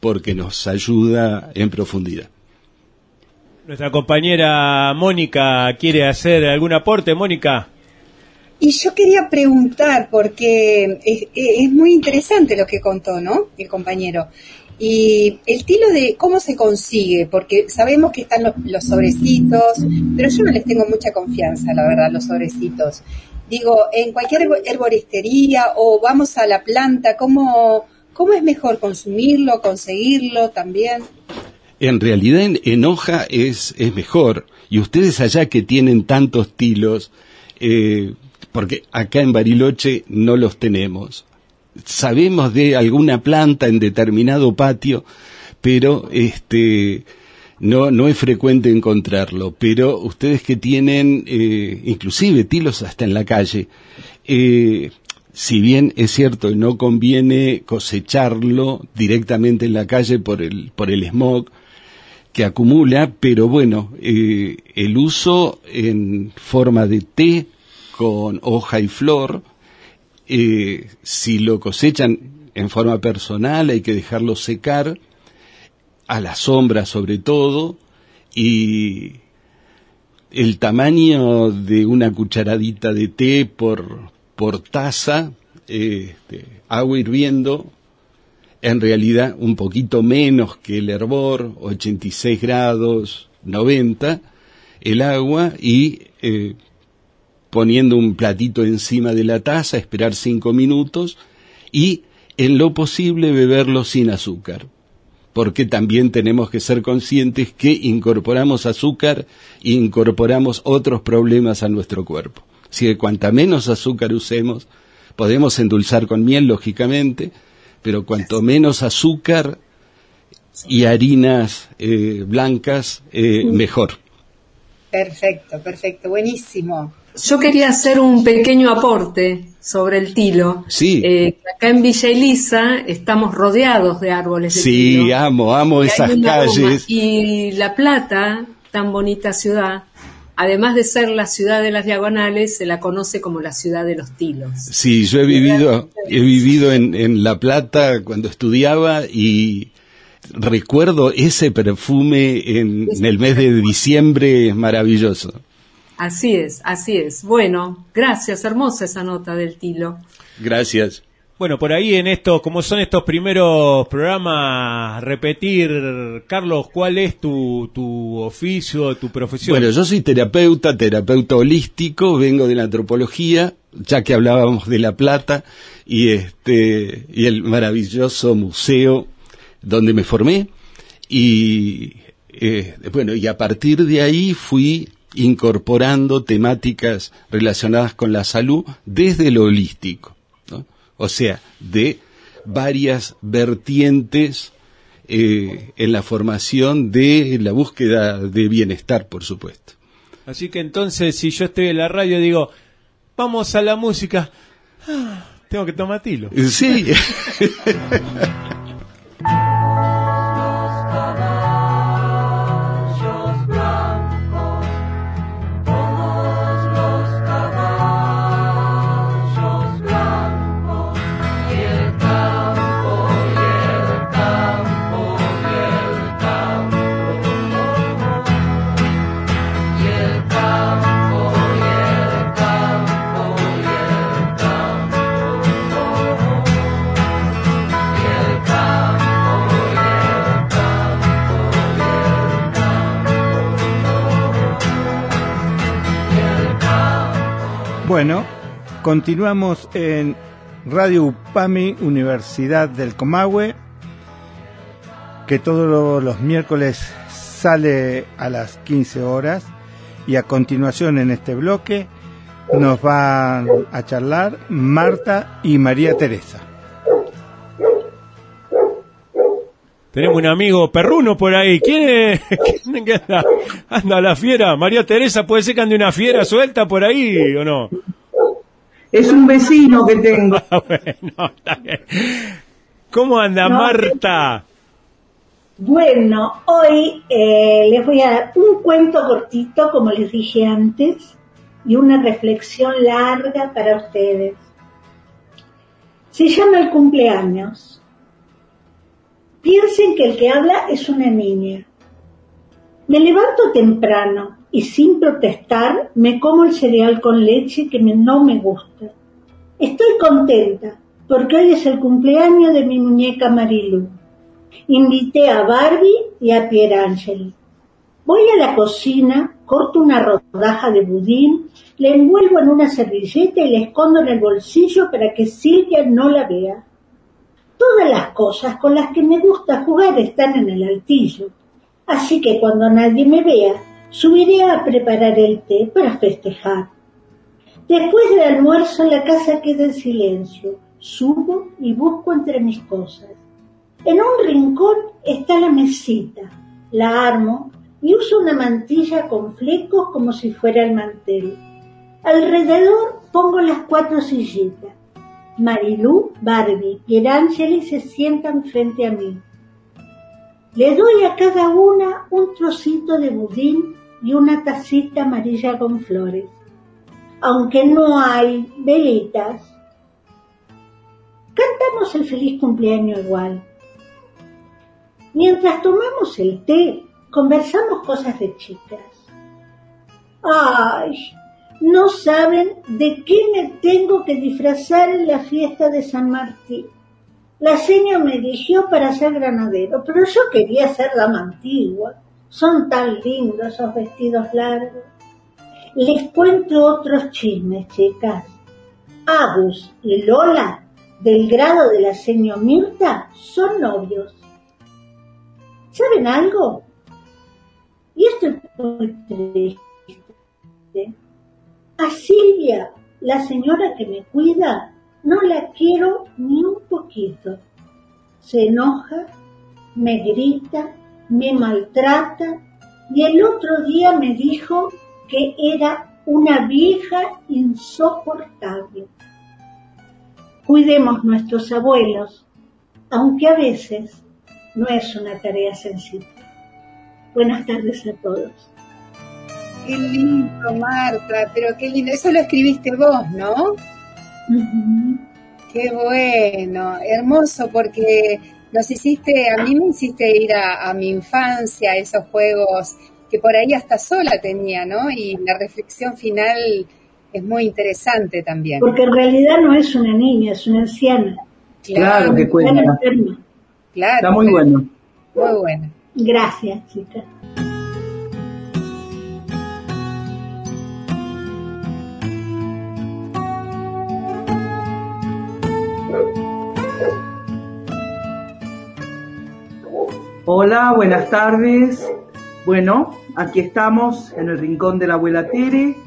porque nos ayuda en profundidad. Nuestra compañera Mónica quiere hacer algún aporte. Mónica. Y yo quería preguntar, porque es, es muy interesante lo que contó, ¿no?, el compañero. Y el tilo de cómo se consigue, porque sabemos que están los, los sobrecitos, pero yo no les tengo mucha confianza, la verdad, los sobrecitos. Digo, en cualquier herboristería o vamos a la planta, ¿cómo, cómo es mejor consumirlo, conseguirlo también? En realidad en, en hoja es, es mejor, y ustedes allá que tienen tantos tilos, eh, porque acá en Bariloche no los tenemos. Sabemos de alguna planta en determinado patio, pero este no no es frecuente encontrarlo. Pero ustedes que tienen eh, inclusive tilos hasta en la calle, eh, si bien es cierto no conviene cosecharlo directamente en la calle por el por el smog que acumula, pero bueno, eh, el uso en forma de té con hoja y flor, Eh, si lo cosechan en forma personal hay que dejarlo secar a la sombra sobre todo, y el tamaño de una cucharadita de té por, por taza, eh, de agua hirviendo, en realidad un poquito menos que el hervor, ochenta y seis grados, noventa, el agua, y eh, poniendo un platito encima de la taza, esperar cinco minutos y, en lo posible, beberlo sin azúcar. Porque también tenemos que ser conscientes que incorporamos azúcar e incorporamos otros problemas a nuestro cuerpo. Así que cuanta menos azúcar usemos, podemos endulzar con miel, lógicamente, pero cuanto menos azúcar y harinas eh, blancas, eh, mejor. Perfecto, perfecto, buenísimo. Yo quería hacer un pequeño aporte sobre el tilo. Sí. Eh, acá en Villa Elisa estamos rodeados de árboles de sí, tilo. Sí, amo, amo y esas calles. Y La Plata, tan bonita ciudad, además de ser la ciudad de las diagonales, se la conoce como la ciudad de los tilos. Sí, yo he vivido, he vivido en, en La Plata cuando estudiaba y recuerdo ese perfume en, en el mes de diciembre, es maravilloso. Así es, así es. Bueno, gracias, hermosa esa nota del tilo. Gracias. Bueno, por ahí en esto, como son estos primeros programas, repetir, Carlos, ¿cuál es tu, tu oficio, tu profesión? Bueno, yo soy terapeuta, terapeuta holístico, vengo de la antropología, ya que hablábamos de La Plata, y este, y el maravilloso museo donde me formé, y eh, bueno, y a partir de ahí fui incorporando temáticas relacionadas con la salud desde lo holístico, ¿no? O sea, de varias vertientes eh, en la formación de la búsqueda de bienestar, por supuesto. Así que entonces, si yo estoy en la radio, digo, vamos a la música, ah, tengo que tomar tilo. Sí. Bueno, continuamos en Radio UPAMI, Universidad del Comahue, que todos los miércoles sale a las quince horas, y a continuación en este bloque nos van a charlar Marta y María Teresa. Tenemos un amigo perruno por ahí. ¿Quién es? ¿Quién anda? ¿Anda la fiera? María Teresa, ¿puede ser que ande una fiera suelta por ahí o no? Es un vecino que tengo. Bueno, está bien. ¿Cómo anda, no, Marta? Bueno, hoy eh, les voy a dar un cuento cortito, como les dije antes, y una reflexión larga para ustedes. Se llama El cumpleaños. piensen que el que habla es una niña. Me levanto temprano y sin protestar me como el cereal con leche que me, no me gusta. Estoy contenta porque hoy es el cumpleaños de mi muñeca Marilú. Invité a Barbie y a Pierangeli. Voy a la cocina, corto una rodaja de budín, la envuelvo en una servilleta y la escondo en el bolsillo para que Silvia no la vea. Todas las cosas con las que me gusta jugar están en el altillo, así que cuando nadie me vea, subiré a preparar el té para festejar. Después del almuerzo la casa queda en silencio. Subo y busco entre mis cosas. En un rincón está la mesita. La armo y uso una mantilla con flecos como si fuera el mantel. Alrededor pongo las cuatro sillitas. Marilú, Barbie, Pierangeli se sientan frente a mí. Le doy a cada una un trocito de budín y una tacita amarilla con flores. Aunque no hay velitas, cantamos el feliz cumpleaños igual. Mientras tomamos el té, conversamos cosas de chicas. ¡Ay! No saben de qué me tengo que disfrazar en la fiesta de San Martín. La señora me eligió para ser granadero, pero yo quería ser dama antigua. Son tan lindos esos vestidos largos. Les cuento otros chismes, chicas. Agus y Lola, del grado de la señora Mirta, son novios. ¿Saben algo? Y esto es muy triste. A Silvia, la señora que me cuida, no la quiero ni un poquito. Se enoja, me grita, me maltrata y el otro día me dijo que era una vieja insoportable. Cuidemos nuestros abuelos, aunque a veces no es una tarea sencilla. Buenas tardes a todos. Qué lindo, Marta, pero qué lindo. Eso lo escribiste vos, ¿no? Uh-huh. Qué bueno, hermoso, porque nos hiciste, a mí me hiciste ir a, a mi infancia, a esos juegos que por ahí hasta sola tenía, ¿no? Y la reflexión final es muy interesante también. Porque en realidad no es una niña, es una anciana. Claro, que cuenta. Claro. Está muy bueno. Muy bueno. Gracias, chicas. Hola, buenas tardes. Bueno, aquí estamos en el rincón de la abuela Tere.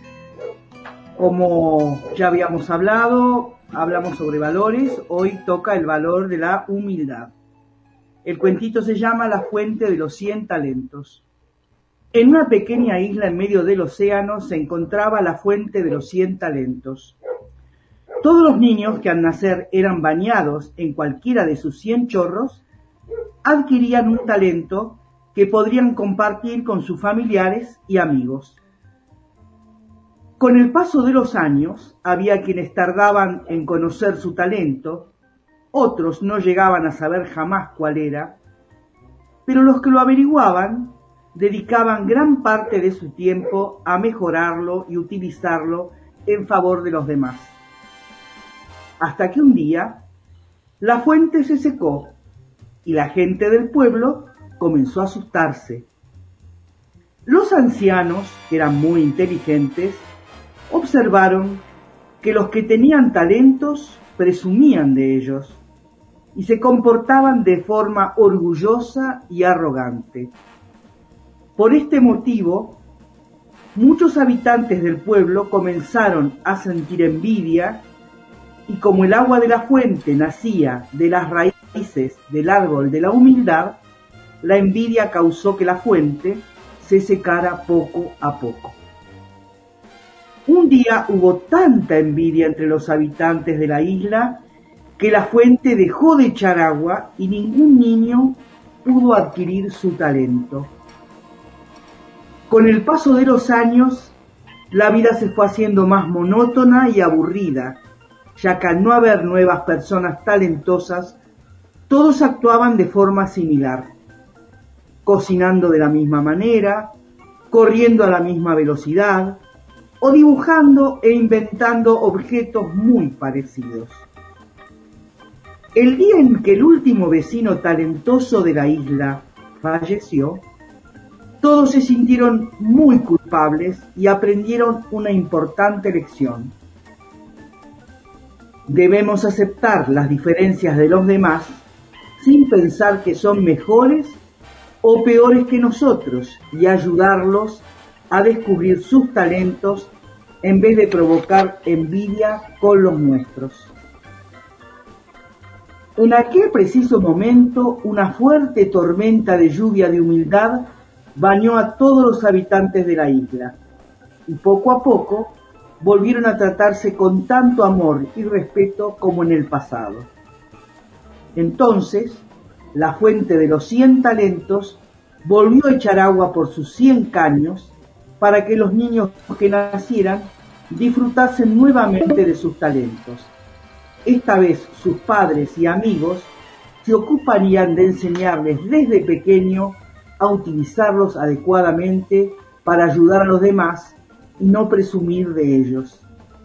Como ya habíamos hablado, hablamos sobre valores. Hoy toca el valor de la humildad. El cuentito se llama La fuente de los cien talentos. En una pequeña isla en medio del océano se encontraba la fuente de los cien talentos. Todos los niños que al nacer eran bañados en cualquiera de sus cien chorros adquirían un talento que podrían compartir con sus familiares y amigos. Con el paso de los años, había quienes tardaban en conocer su talento, otros no llegaban a saber jamás cuál era, pero los que lo averiguaban dedicaban gran parte de su tiempo a mejorarlo y utilizarlo en favor de los demás. Hasta que un día, la fuente se secó y la gente del pueblo comenzó a asustarse. Los ancianos, que eran muy inteligentes, observaron que los que tenían talentos presumían de ellos y se comportaban de forma orgullosa y arrogante. Por este motivo, muchos habitantes del pueblo comenzaron a sentir envidia y como el agua de la fuente nacía de las raíces del árbol de la humildad, la envidia causó que la fuente se secara poco a poco. Un día hubo tanta envidia entre los habitantes de la isla que la fuente dejó de echar agua y ningún niño pudo adquirir su talento. Con el paso de los años, la vida se fue haciendo más monótona y aburrida, ya que al no haber nuevas personas talentosas, Todos actuaban de forma similar, cocinando de la misma manera, corriendo a la misma velocidad, o dibujando e inventando objetos muy parecidos. El día en que el último vecino talentoso de la isla falleció, todos se sintieron muy culpables y aprendieron una importante lección. Debemos aceptar las diferencias de los demás sin pensar que son mejores o peores que nosotros y ayudarlos a descubrir sus talentos en vez de provocar envidia con los nuestros. En aquel preciso momento, una fuerte tormenta de lluvia de humildad bañó a todos los habitantes de la isla, y poco a poco volvieron a tratarse con tanto amor y respeto como en el pasado. Entonces, la fuente de los cien talentos volvió a echar agua por sus cien caños para que los niños que nacieran disfrutasen nuevamente de sus talentos. Esta vez sus padres y amigos se ocuparían de enseñarles desde pequeño a utilizarlos adecuadamente para ayudar a los demás y no presumir de ellos.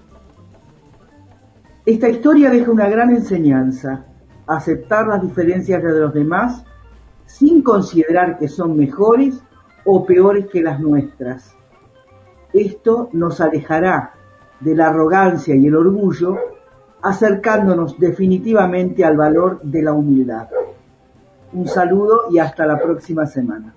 Esta historia deja una gran enseñanza: aceptar las diferencias de los demás sin considerar que son mejores o peores que las nuestras. Esto nos alejará de la arrogancia y el orgullo, acercándonos definitivamente al valor de la humildad. Un saludo y hasta la próxima semana.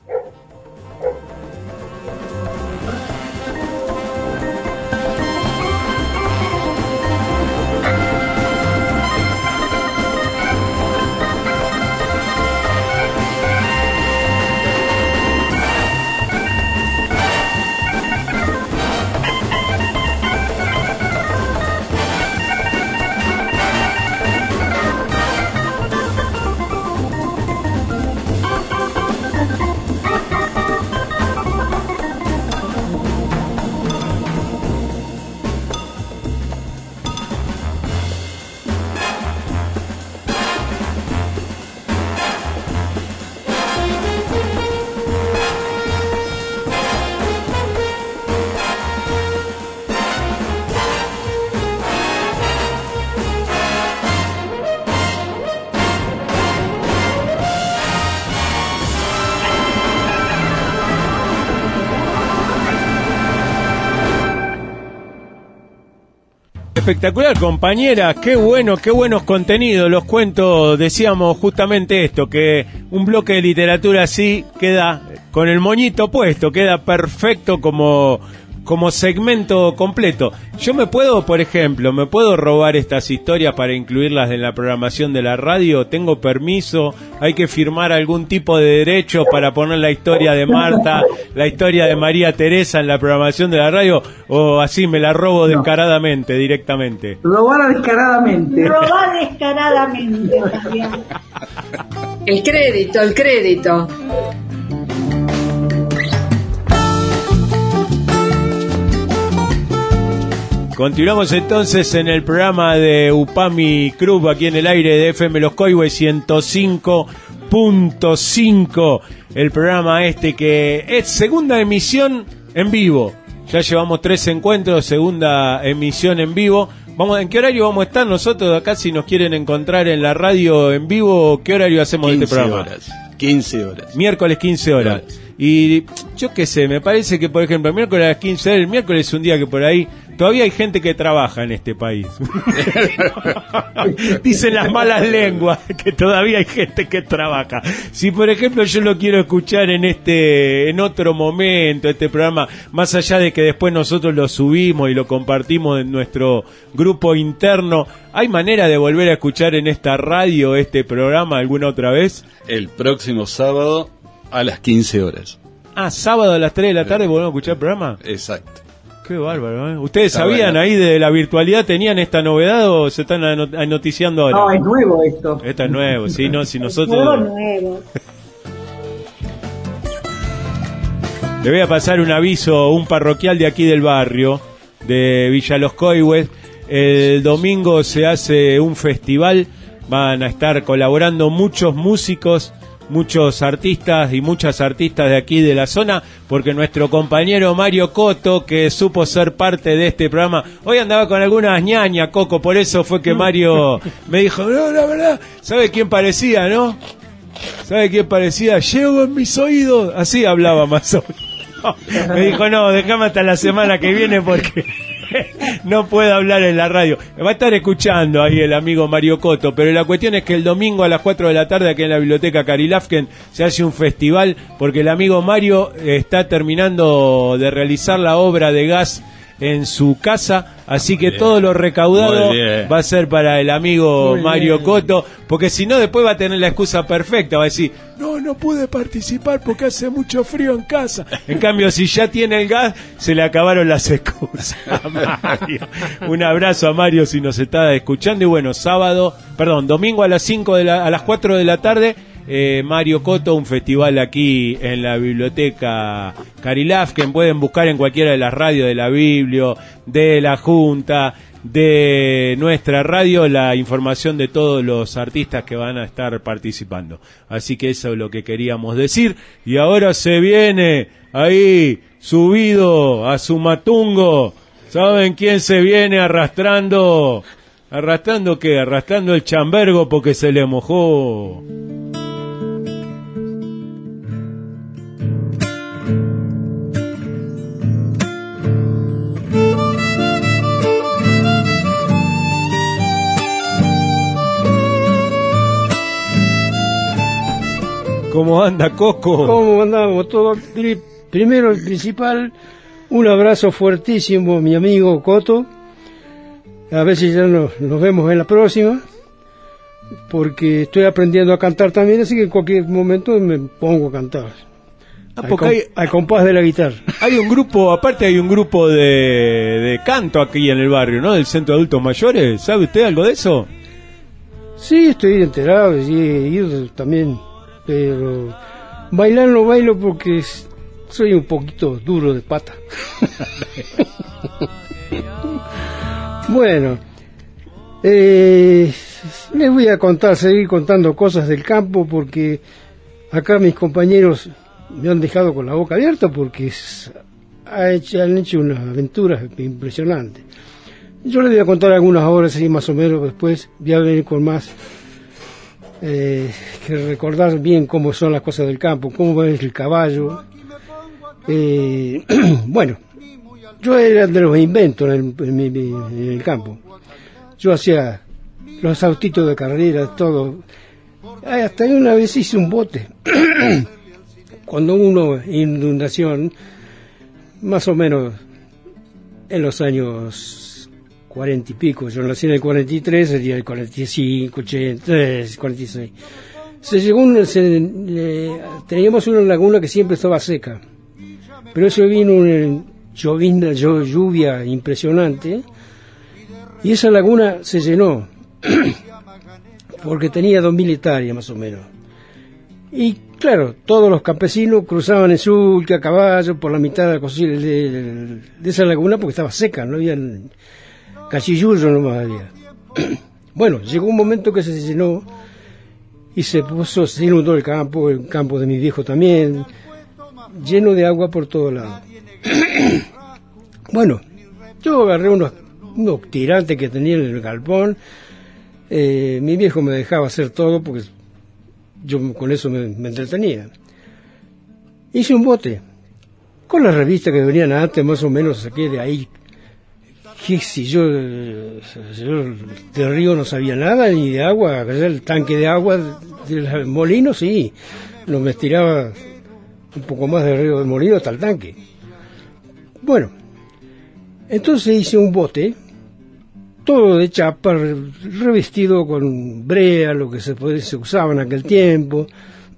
Espectacular, compañera, qué bueno, qué buenos contenidos, los cuentos, decíamos justamente esto, que un bloque de literatura así queda con el moñito puesto, queda perfecto como, como segmento completo. Yo me puedo, por ejemplo, me puedo robar estas historias para incluirlas en la programación de la radio, tengo permiso, hay que firmar algún tipo de derecho para poner la historia de Marta, la historia de María Teresa en la programación de la radio, o así me la robo descaradamente, directamente. Robar descaradamente. Robar descaradamente también. El crédito, el crédito. Continuamos entonces en el programa de Upami Cruz, aquí en el aire de F M Los Coihues ciento cinco punto cinco, el programa este que es segunda emisión en vivo. Ya llevamos tres encuentros, segunda emisión en vivo. Vamos, ¿en qué horario vamos a estar nosotros acá si nos quieren encontrar en la radio en vivo? ¿Qué horario hacemos de este programa? Horas, quince horas. Miércoles quince horas. Y yo qué sé, me parece que, por ejemplo, el miércoles a las quince horas, el miércoles es un día que por ahí todavía hay gente que trabaja en este país. Dicen las malas lenguas que todavía hay gente que trabaja. Si, por ejemplo, yo lo quiero escuchar en este, en otro momento, este programa, más allá de que después nosotros lo subimos y lo compartimos en nuestro grupo interno, ¿hay manera de volver a escuchar en esta radio este programa alguna otra vez? El próximo sábado a las quince horas. Ah, sábado a las tres de la tarde volvemos a escuchar el programa. Exacto. Qué bárbaro, ¿eh? ¿Ustedes Está sabían bueno. ahí de la virtualidad? ¿Tenían esta novedad o se están anot- anoticiando ahora? No, es nuevo esto. Esto es nuevo, sí, no, si nosotros... Nuevo, nuevo. Le voy a pasar un aviso, un parroquial de aquí del barrio, de Villa Los Coihues. El domingo se hace un festival van a estar colaborando muchos músicos, muchos artistas y muchas artistas de aquí de la zona, porque nuestro compañero Mario Cotto, que supo ser parte de este programa, hoy andaba con algunas ñañas, Coco, por eso fue que Mario me dijo, no, la verdad, ¿sabe quién parecía, no? ¿Sabe quién parecía? Llevo en mis oídos, así hablaba más o menos. Me dijo, no, déjame hasta la semana que viene porque no puedo hablar en la radio. Va a estar escuchando ahí el amigo Mario Cotto, pero la cuestión es que el domingo a las cuatro de la tarde aquí en la biblioteca Carilafken se hace un festival porque el amigo Mario está terminando de realizar la obra de gas en su casa, así que todo lo recaudado va a ser para el amigo Muy Mario bien. Cotto, porque si no después va a tener la excusa perfecta, va a decir, no, no pude participar porque hace mucho frío en casa. En cambio, si ya tiene el gas, se le acabaron las excusas a Mario. Un abrazo a Mario si nos está escuchando, y bueno, sábado, perdón, domingo a las cinco de la, a las cuatro de la tarde, Eh, Mario Cotto, un festival aquí en la biblioteca Carilafken. Pueden buscar en cualquiera de las radios de la Biblio, de la Junta, de nuestra radio, la información de todos los artistas que van a estar participando. Así que eso es lo que queríamos decir. Y ahora se viene ahí, subido a su matungo. ¿Saben quién se viene arrastrando? ¿Arrastrando qué? Arrastrando el chambergo porque se le mojó. ¿Cómo anda, Coco? ¿Cómo andamos? Todo. Primero, el principal, un abrazo fuertísimo a mi amigo Cotto. A ver si ya nos, nos vemos en la próxima, porque estoy aprendiendo a cantar también, así que en cualquier momento me pongo a cantar. Ah, al, com- hay, al compás de la guitarra. Hay un grupo, aparte hay un grupo de, de canto aquí en el barrio, ¿no? Del Centro de Adultos Mayores. ¿Sabe usted algo de eso? Sí, estoy enterado, sí, he ido también. Pero bailar no bailo porque soy un poquito duro de pata. Bueno, eh, les voy a contar, seguir contando cosas del campo, porque acá mis compañeros me han dejado con la boca abierta porque ha hecho, han hecho unas aventuras impresionantes. Yo les voy a contar algunas horas así más o menos, después voy a venir con más. Eh, que recordar bien cómo son las cosas del campo, cómo es el caballo. Eh, bueno, yo era de los inventos en el, en, mi, en el campo. Yo hacía los autitos de carrera, todo. Hasta una vez hice un bote. Cuando uno, inundación, más o menos en los años cuarenta y pico, yo nací en el cuarenta y tres, sería el cuarenta y cinco, ochenta, cuarenta y seis. Se llegó un, se, eh, teníamos una laguna que siempre estaba seca, pero eso vino una llovina, lluvia impresionante, y esa laguna se llenó, porque tenía dos mil hectáreas más o menos. Y claro, todos los campesinos cruzaban en sulca, a caballo, por la mitad de, de, de, de esa laguna, porque estaba seca, no había cachillullo nomás había. Bueno, llegó un momento que se llenó y se puso, se inundó el campo, el campo de mi viejo también, lleno de agua por todos lados. Bueno, yo agarré unos, unos tirantes que tenía en el galpón, eh, mi viejo me dejaba hacer todo porque yo con eso me, me entretenía. Hice un bote, con las revistas que venían antes, más o menos saqué de ahí. Que si yo, yo de río no sabía nada, ni de agua, el tanque de agua del molino, sí, no me estiraba un poco más del río del molino hasta el tanque. Bueno, entonces hice un bote, todo de chapa, revestido con brea, lo que se, puede, se usaba en aquel tiempo.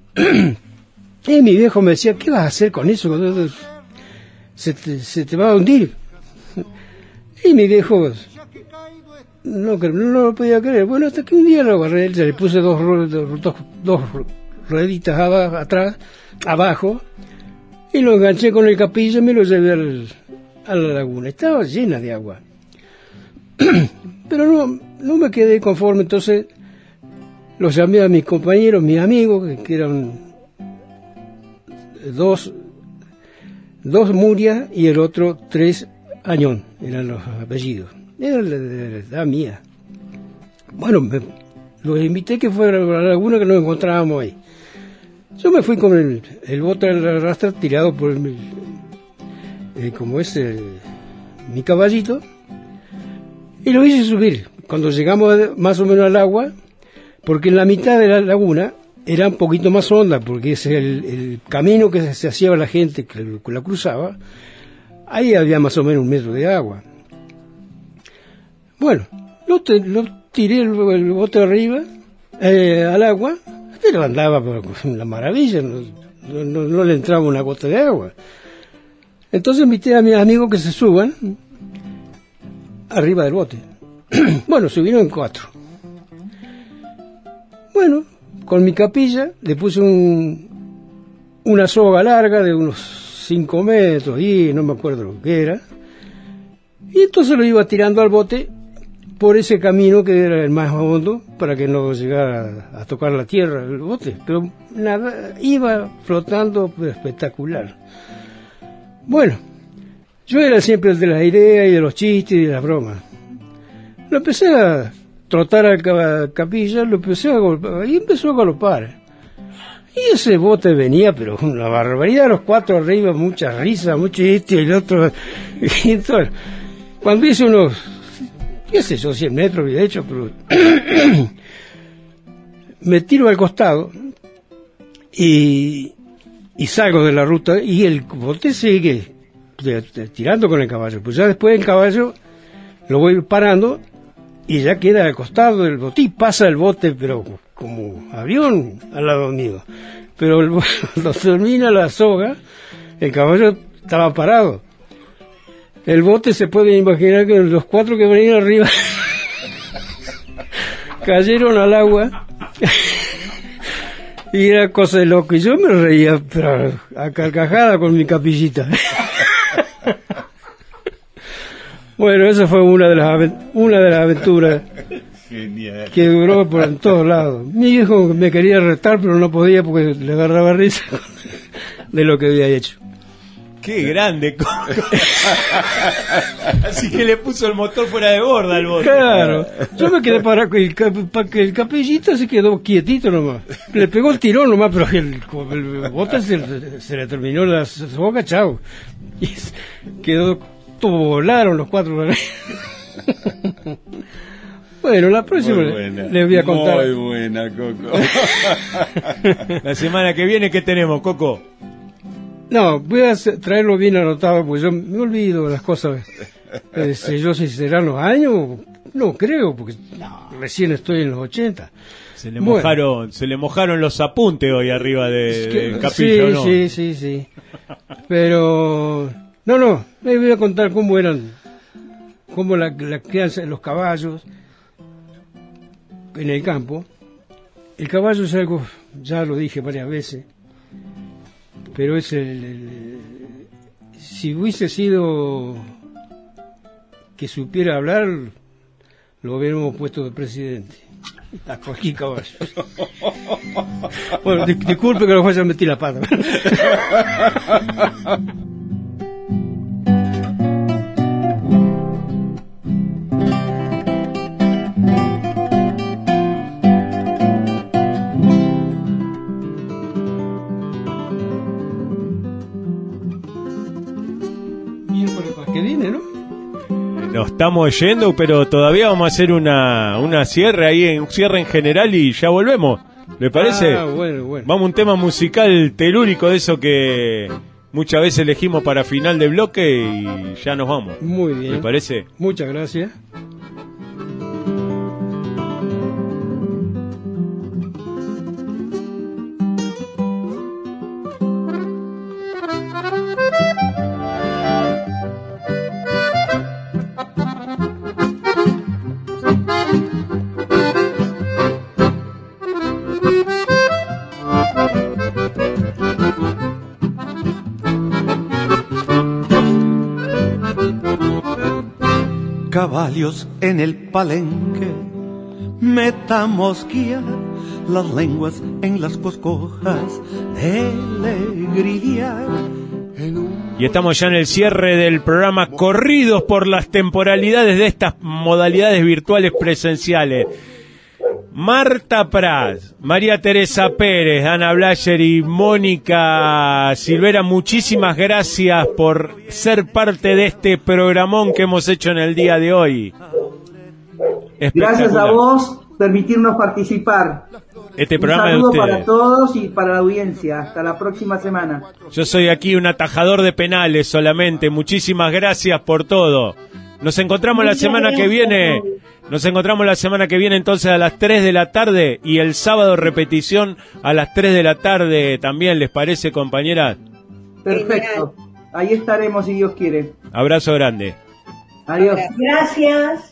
Y mi viejo me decía, ¿qué vas a hacer con eso? Se te, se te va a hundir. Y mi viejo no, no lo podía creer. Bueno, hasta que un día lo agarré, le puse dos, dos, dos, dos rueditas abajo, atrás, abajo, y lo enganché con el capillo y me lo llevé al, a la laguna. Estaba llena de agua. Pero no, no me quedé conforme, entonces los llamé a mis compañeros, mis amigos, que, que eran dos, dos Muria y el otro tres Añón, eran los apellidos. Era la, la, la edad mía. Bueno, me, los invité que fueran a la laguna que nos encontrábamos ahí. Yo me fui con el, el bote de la rastra tirado por el, eh, como es el, mi caballito, y lo hice subir. Cuando llegamos más o menos al agua, porque en la mitad de la laguna era un poquito más honda, porque es el, el camino que se hacía la gente que la cruzaba, ahí había más o menos un metro de agua. Bueno, lo, te, lo tiré el, el bote arriba, eh, al agua, pero andaba por la maravilla, no, no, no, no le entraba una gota de agua. Entonces invité a mis amigos que se suban arriba del bote. Bueno, subieron en cuatro. Bueno, con mi capilla le puse un, una soga larga de unos cinco metros, y no me acuerdo lo que era. Y entonces lo iba tirando al bote por ese camino que era el más hondo para que no llegara a, a tocar la tierra el bote. Pero nada, iba flotando, pero espectacular. Bueno, yo era siempre el de las ideas y de los chistes y de las bromas. Lo empecé a trotar a la capilla, lo empecé a golpear, y empezó a galopar. Y ese bote venía, pero una barbaridad, los cuatro arriba, mucha risa, mucho este y el otro. Y entonces, cuando hice unos, qué sé yo, cien metros había hecho, pero me tiro al costado y, y salgo de la ruta, y el bote sigue tirando con el caballo. Pues ya después el caballo lo voy parando y ya queda al costado del bote, y pasa el bote, pero como avión al lado mío. Pero el, cuando termina la soga, el caballo estaba parado. El bote, se puede imaginar que los cuatro que venían arriba cayeron al agua. Y era cosa de loco. Y yo me reía, pero a carcajada con mi capillita. Bueno, esa fue una de las una de las aventuras. Genial. Que duró por en todos lados. Mi hijo me quería retar, pero no podía porque le agarraba risa de lo que había hecho. ¡Qué grande! Así que le puso el motor fuera de borda al bote. Claro. Yo me quedé para que el, para que el capellito se quedó quietito nomás. Le pegó el tirón nomás, pero el, el bote se, se le terminó la soga, chao. Y quedó, volaron los cuatro. Bueno, la próxima les voy a contar. Muy buena, Coco. La semana que viene, ¿qué tenemos, Coco? No, voy a traerlo bien anotado, porque yo me olvido de las cosas. Eh, sé yo si serán los años, no creo, porque no, recién estoy en los ochenta. Se le bueno. mojaron, se le mojaron los apuntes hoy arriba de, es que, del capillo, sí, ¿no? Sí, sí, sí. Pero, no, no, les voy a contar cómo eran, cómo la, la crianza de los caballos en el campo. El caballo es algo, ya lo dije varias veces, pero es el, el si hubiese sido que supiera hablar, lo hubiéramos puesto de presidente a cualquier caballo. Bueno, disculpe que lo vaya a meter la pata. Que viene, ¿no? Nos estamos yendo, pero todavía vamos a hacer una, una cierre ahí, un cierre en general y ya volvemos. ¿Le parece? Ah, bueno, bueno. Vamos a un tema musical telúrico de eso que muchas veces elegimos para final de bloque y ya nos vamos. Muy bien. ¿Le parece? Muchas gracias. Caballos en el palenque, metamos guía las lenguas en las coscojas de alegría. Y estamos ya en el cierre del programa, corridos por las temporalidades de estas modalidades virtuales presenciales. Marta Prats, María Teresa Pérez, Ana Blacher y Mónica Silvera, muchísimas gracias por ser parte de este programón que hemos hecho en el día de hoy. Gracias a vos, permitirnos participar. Este Un programa saludo de ustedes. para todos y para la audiencia. Hasta la próxima semana. Yo soy aquí un atajador de penales solamente. Muchísimas gracias por todo. Nos encontramos la semana que viene. Nos encontramos la semana que viene entonces a las tres de la tarde y el sábado repetición a las tres de la tarde también. ¿Les parece, compañeras? Perfecto. Ahí estaremos si Dios quiere. Abrazo grande. Adiós. Gracias.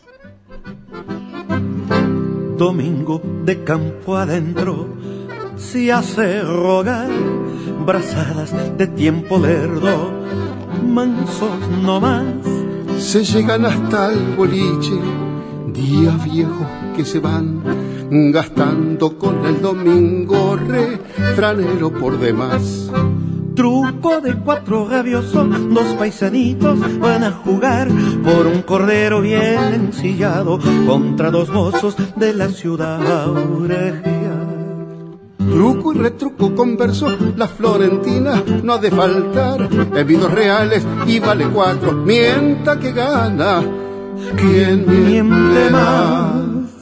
Domingo de campo adentro se hace rogar, brazadas de tiempo lerdo, mansos no más. Se llegan hasta el boliche, días viejos que se van, gastando con el domingo refranero por demás. Truco de cuatro rabiosos, dos paisanitos van a jugar por un cordero bien ensillado contra dos mozos de la ciudad a orejear. Truco y retruco con versos, la florentina no ha de faltar, bebidos reales y vale cuatro, mienta que gana, quien miente más.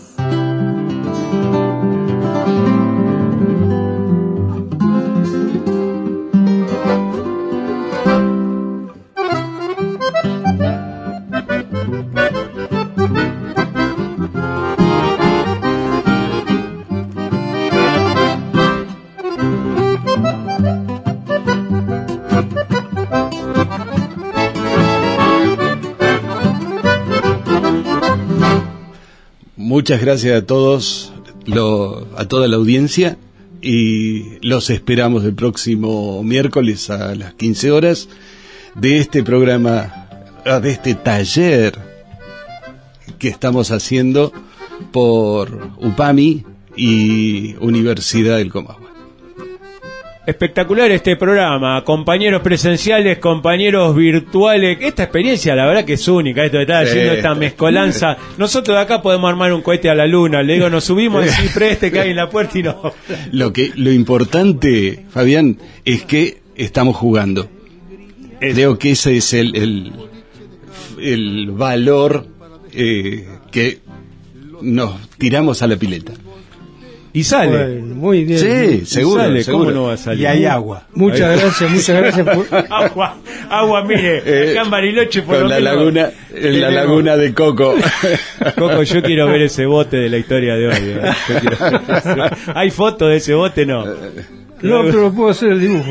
Muchas gracias a todos, lo, a toda la audiencia, y los esperamos el próximo miércoles a las quince horas de este programa, de este taller que estamos haciendo por UPAMI y Universidad del Comahue. Espectacular este programa, compañeros presenciales, compañeros virtuales. Esta experiencia, la verdad que es única, esto de estar Sí. haciendo esta mezcolanza. Nosotros de acá podemos armar un cohete a la luna. Le digo, nos subimos al ciprés este que hay en la puerta y no. Lo que, lo importante, Fabián, es que estamos jugando. Creo que ese es el, el, el valor eh, que nos tiramos a la pileta. Y sale. Bueno, muy bien. Sí, seguro, sale, seguro. ¿cómo no va a salir? Y hay agua. Muchas Ahí. gracias, muchas gracias por... agua, agua, mire, Eh, acá en Bariloche por Con lo la menos laguna, en la tenemos- laguna de Coco. Coco, yo quiero ver ese bote de la historia de hoy. ¿eh? Yo quiero ver ese- ¿Hay foto de ese bote? No. No, pero puedo hacer el dibujo.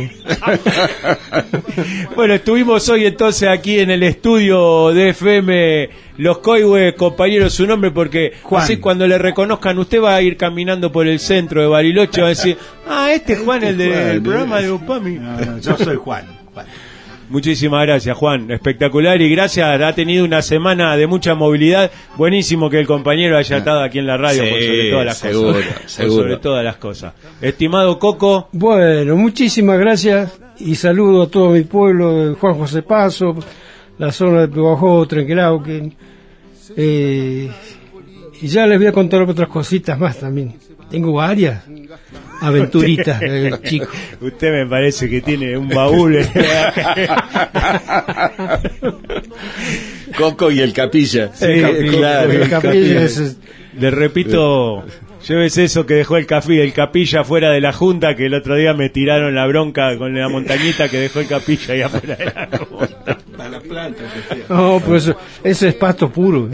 Bueno, estuvimos hoy entonces aquí en el estudio de F M Los Coihues, compañeros, su nombre, porque Juan. así cuando le reconozcan, usted va a ir caminando por el centro de Bariloche y va a decir, ah, este es Juan, el del Juan, programa eh. de UPAMI. No, no, yo soy Juan. Juan. Muchísimas gracias, Juan, espectacular, y gracias, ha tenido una semana de mucha movilidad, buenísimo que el compañero haya estado aquí en la radio, Sí, por sobre todas las seguro, cosas, por seguro. sobre todas las cosas. Estimado Coco, Bueno, muchísimas gracias y saludo a todo mi pueblo de Juan José Paso, la zona de Pehuajó, Trenquelauquen. Eh, y ya les voy a contar otras cositas más también. Tengo varias aventuritas de chico. usted me parece que tiene un baúl. Coco y el Capilla. Sí, El Capilla, claro, el el Capilla Capilla. es- Le repito, llévese eso que dejó el Cafí, el Capilla fuera de la Junta, que el otro día me tiraron la bronca con la montañita que dejó el Capilla ahí afuera de la Junta. Para la planta. decía. No, pues eso, ese es pasto puro.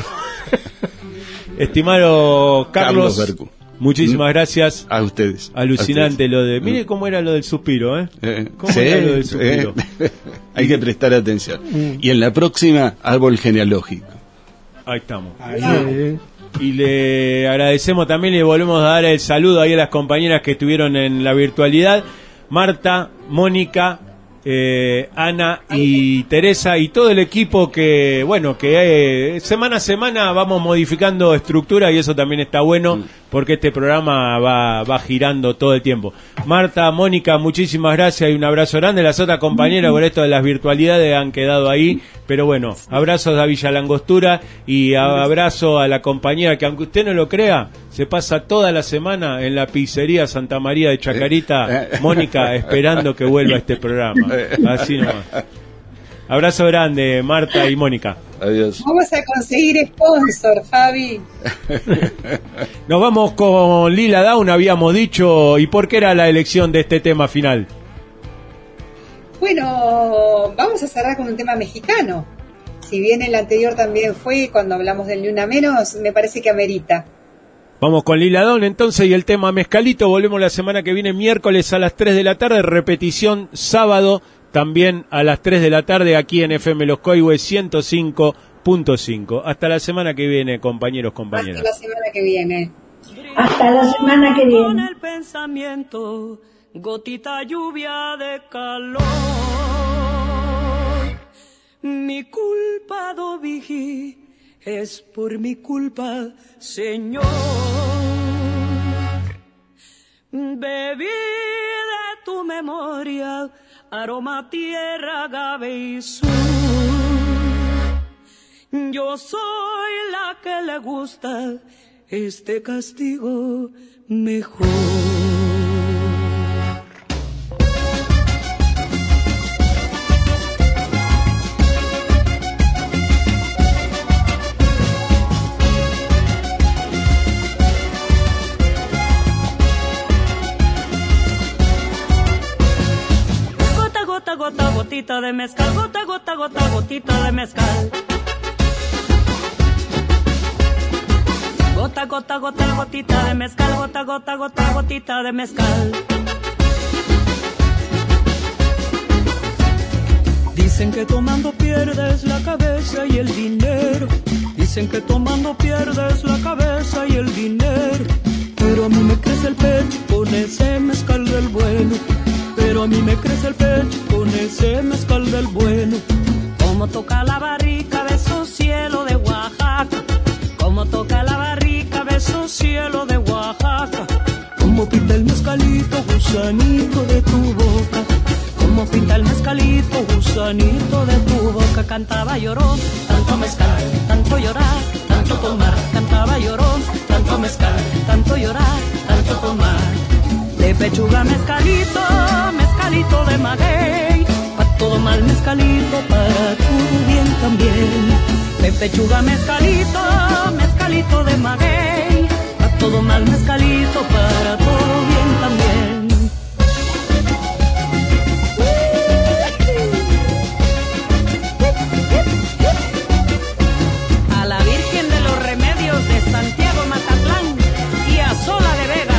Estimado Carlos, Carlos Bercu. muchísimas gracias. A ustedes. Alucinante A ustedes. lo de... Mire cómo era lo del suspiro, ¿eh? Eh, ¿Cómo sí, era lo del sí. suspiro? Hay que prestar atención. Y en la próxima, árbol genealógico. Ahí estamos. Ahí. Eh, Y le agradecemos también, le volvemos a dar el saludo ahí a las compañeras que estuvieron en la virtualidad. Marta, Mónica, eh, Ana y Teresa y todo el equipo que, bueno, que eh, semana a semana vamos modificando estructura y eso también está bueno porque este programa va, va girando todo el tiempo. Marta, Mónica, muchísimas gracias y un abrazo grande. Las otras compañeras por esto de las virtualidades han quedado ahí, pero bueno, abrazos a Villa Langostura y abrazo a la compañera que, aunque usted no lo crea, se pasa toda la semana en la pizzería Santa María de Chacarita, Mónica, esperando que vuelva este programa. Así nomás. Abrazo grande, Marta y Mónica. Adiós. Vamos a conseguir sponsor, Fabi. Nos vamos con Lila Downs, habíamos dicho. ¿Y por qué era la elección de este tema final? Bueno, vamos a cerrar con un tema mexicano. Si bien el anterior también fue cuando hablamos del Ni Una Menos, me parece que amerita. Vamos con Lila Downs entonces y el tema Mezcalito. Volvemos la semana que viene, miércoles a las tres de la tarde, repetición sábado también a las tres de la tarde aquí en F M Los Coihues ciento cinco punto cinco. Hasta la semana que viene, compañeros, compañeras. Hasta la semana que viene. Hasta la semana que viene. Con el pensamiento, gotita lluvia de calor. Mi culpa, Dovigi, es por mi culpa, Señor. Bebí de tu memoria, aroma, tierra, agave y sur. Yo soy la que le gusta este castigo mejor. Gota, gota, gotita de mezcal, gota, gota, gota, gotita de mezcal. Gota, gota, gota, gotita de mezcal, gota, gota, gota, gotita de mezcal. Dicen que tomando pierdes la cabeza y el dinero. Dicen que tomando pierdes la cabeza y el dinero. Pero a mí me crece el pecho con ese mezcal del bueno. Pero a mí me crece el pecho con ese mezcal del bueno. Como toca la barrica, beso cielo de Oaxaca. Como toca la barrica, beso cielo de Oaxaca. Como pinta el mezcalito, gusanito de tu boca. Como pinta el mezcalito, gusanito de tu boca. Cantaba llorón, tanto mezcal, tanto llorar, tanto tomar. Cantaba llorón, tanto mezcal, tanto llorar, tanto tomar. De pechuga mezcalito, mezcalito de maguey, pa' todo mal mezcalito, para tu bien también. De pechuga mezcalito, mezcalito de maguey, pa' todo mal mezcalito, para todo bien también. A la Virgen de los Remedios de Santiago Matatlán y a Sola de Vega.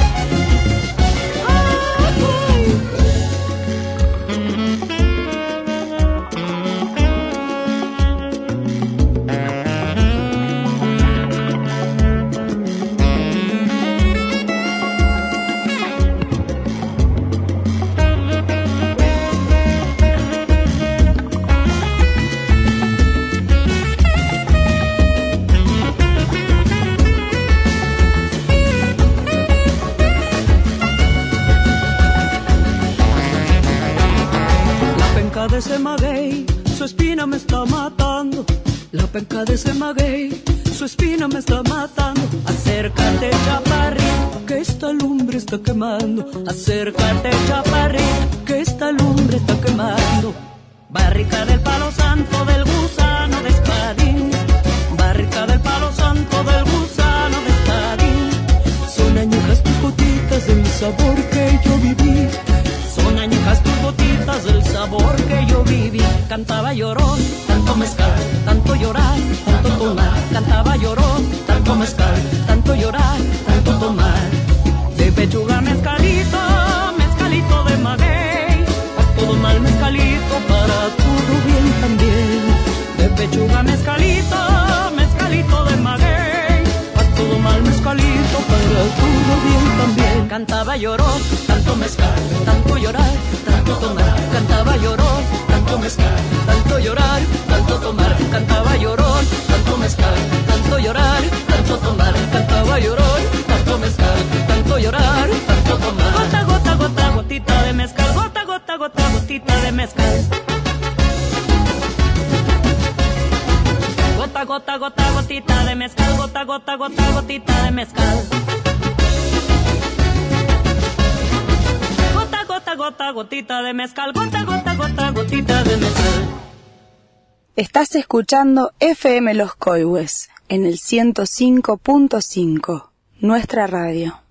De ese maguey, su espina me está matando. La penca de ese maguey, su espina me está matando. Acércate, chaparrito, que esta lumbre está quemando. Acércate, chaparrito, que esta lumbre está quemando. Barrica del palo santo del gusano de espadín. Barrica del palo santo del gusano de espadín. Son añejas tus gotitas del sabor que yo viví. Son añejas tus gotitas del sabor que yo viví. Cantaba llorón, tanto mezcal, tanto llorar, tanto tomar. Cantaba llorón, tanto mezcal, tanto llorar, tanto tomar. De pechuga mezcalito, mezcalito de maguey, pa' todo mal mezcalito, para todo bien también. De pechuga mezcalito, mezcalito de maguey, pa' todo mal mezcalito, para todo bien también. Cantaba llorón, tanto mezcal, tanto llorar, tanto tomar. Cantaba mezcal, tanto llorar, tanto tomar, cantaba llorón, tanto mezcal, tanto llorar, tanto tomar, cantaba llorón, tanto mezcal, tanto llorar, tanto tomar. Gota, gota, gota, gotita de mezcal, gota, gota, gota, gotita de mezcal. Gota, gota, gota, gotita de mezcal, gota, gota, gota, gotita de mezcal. Gota, gota, gota, gotita de mezcal, gota, gota, gota, gotita de mezcal. Estás escuchando F M Los Coihues en el ciento cinco punto cinco, nuestra radio.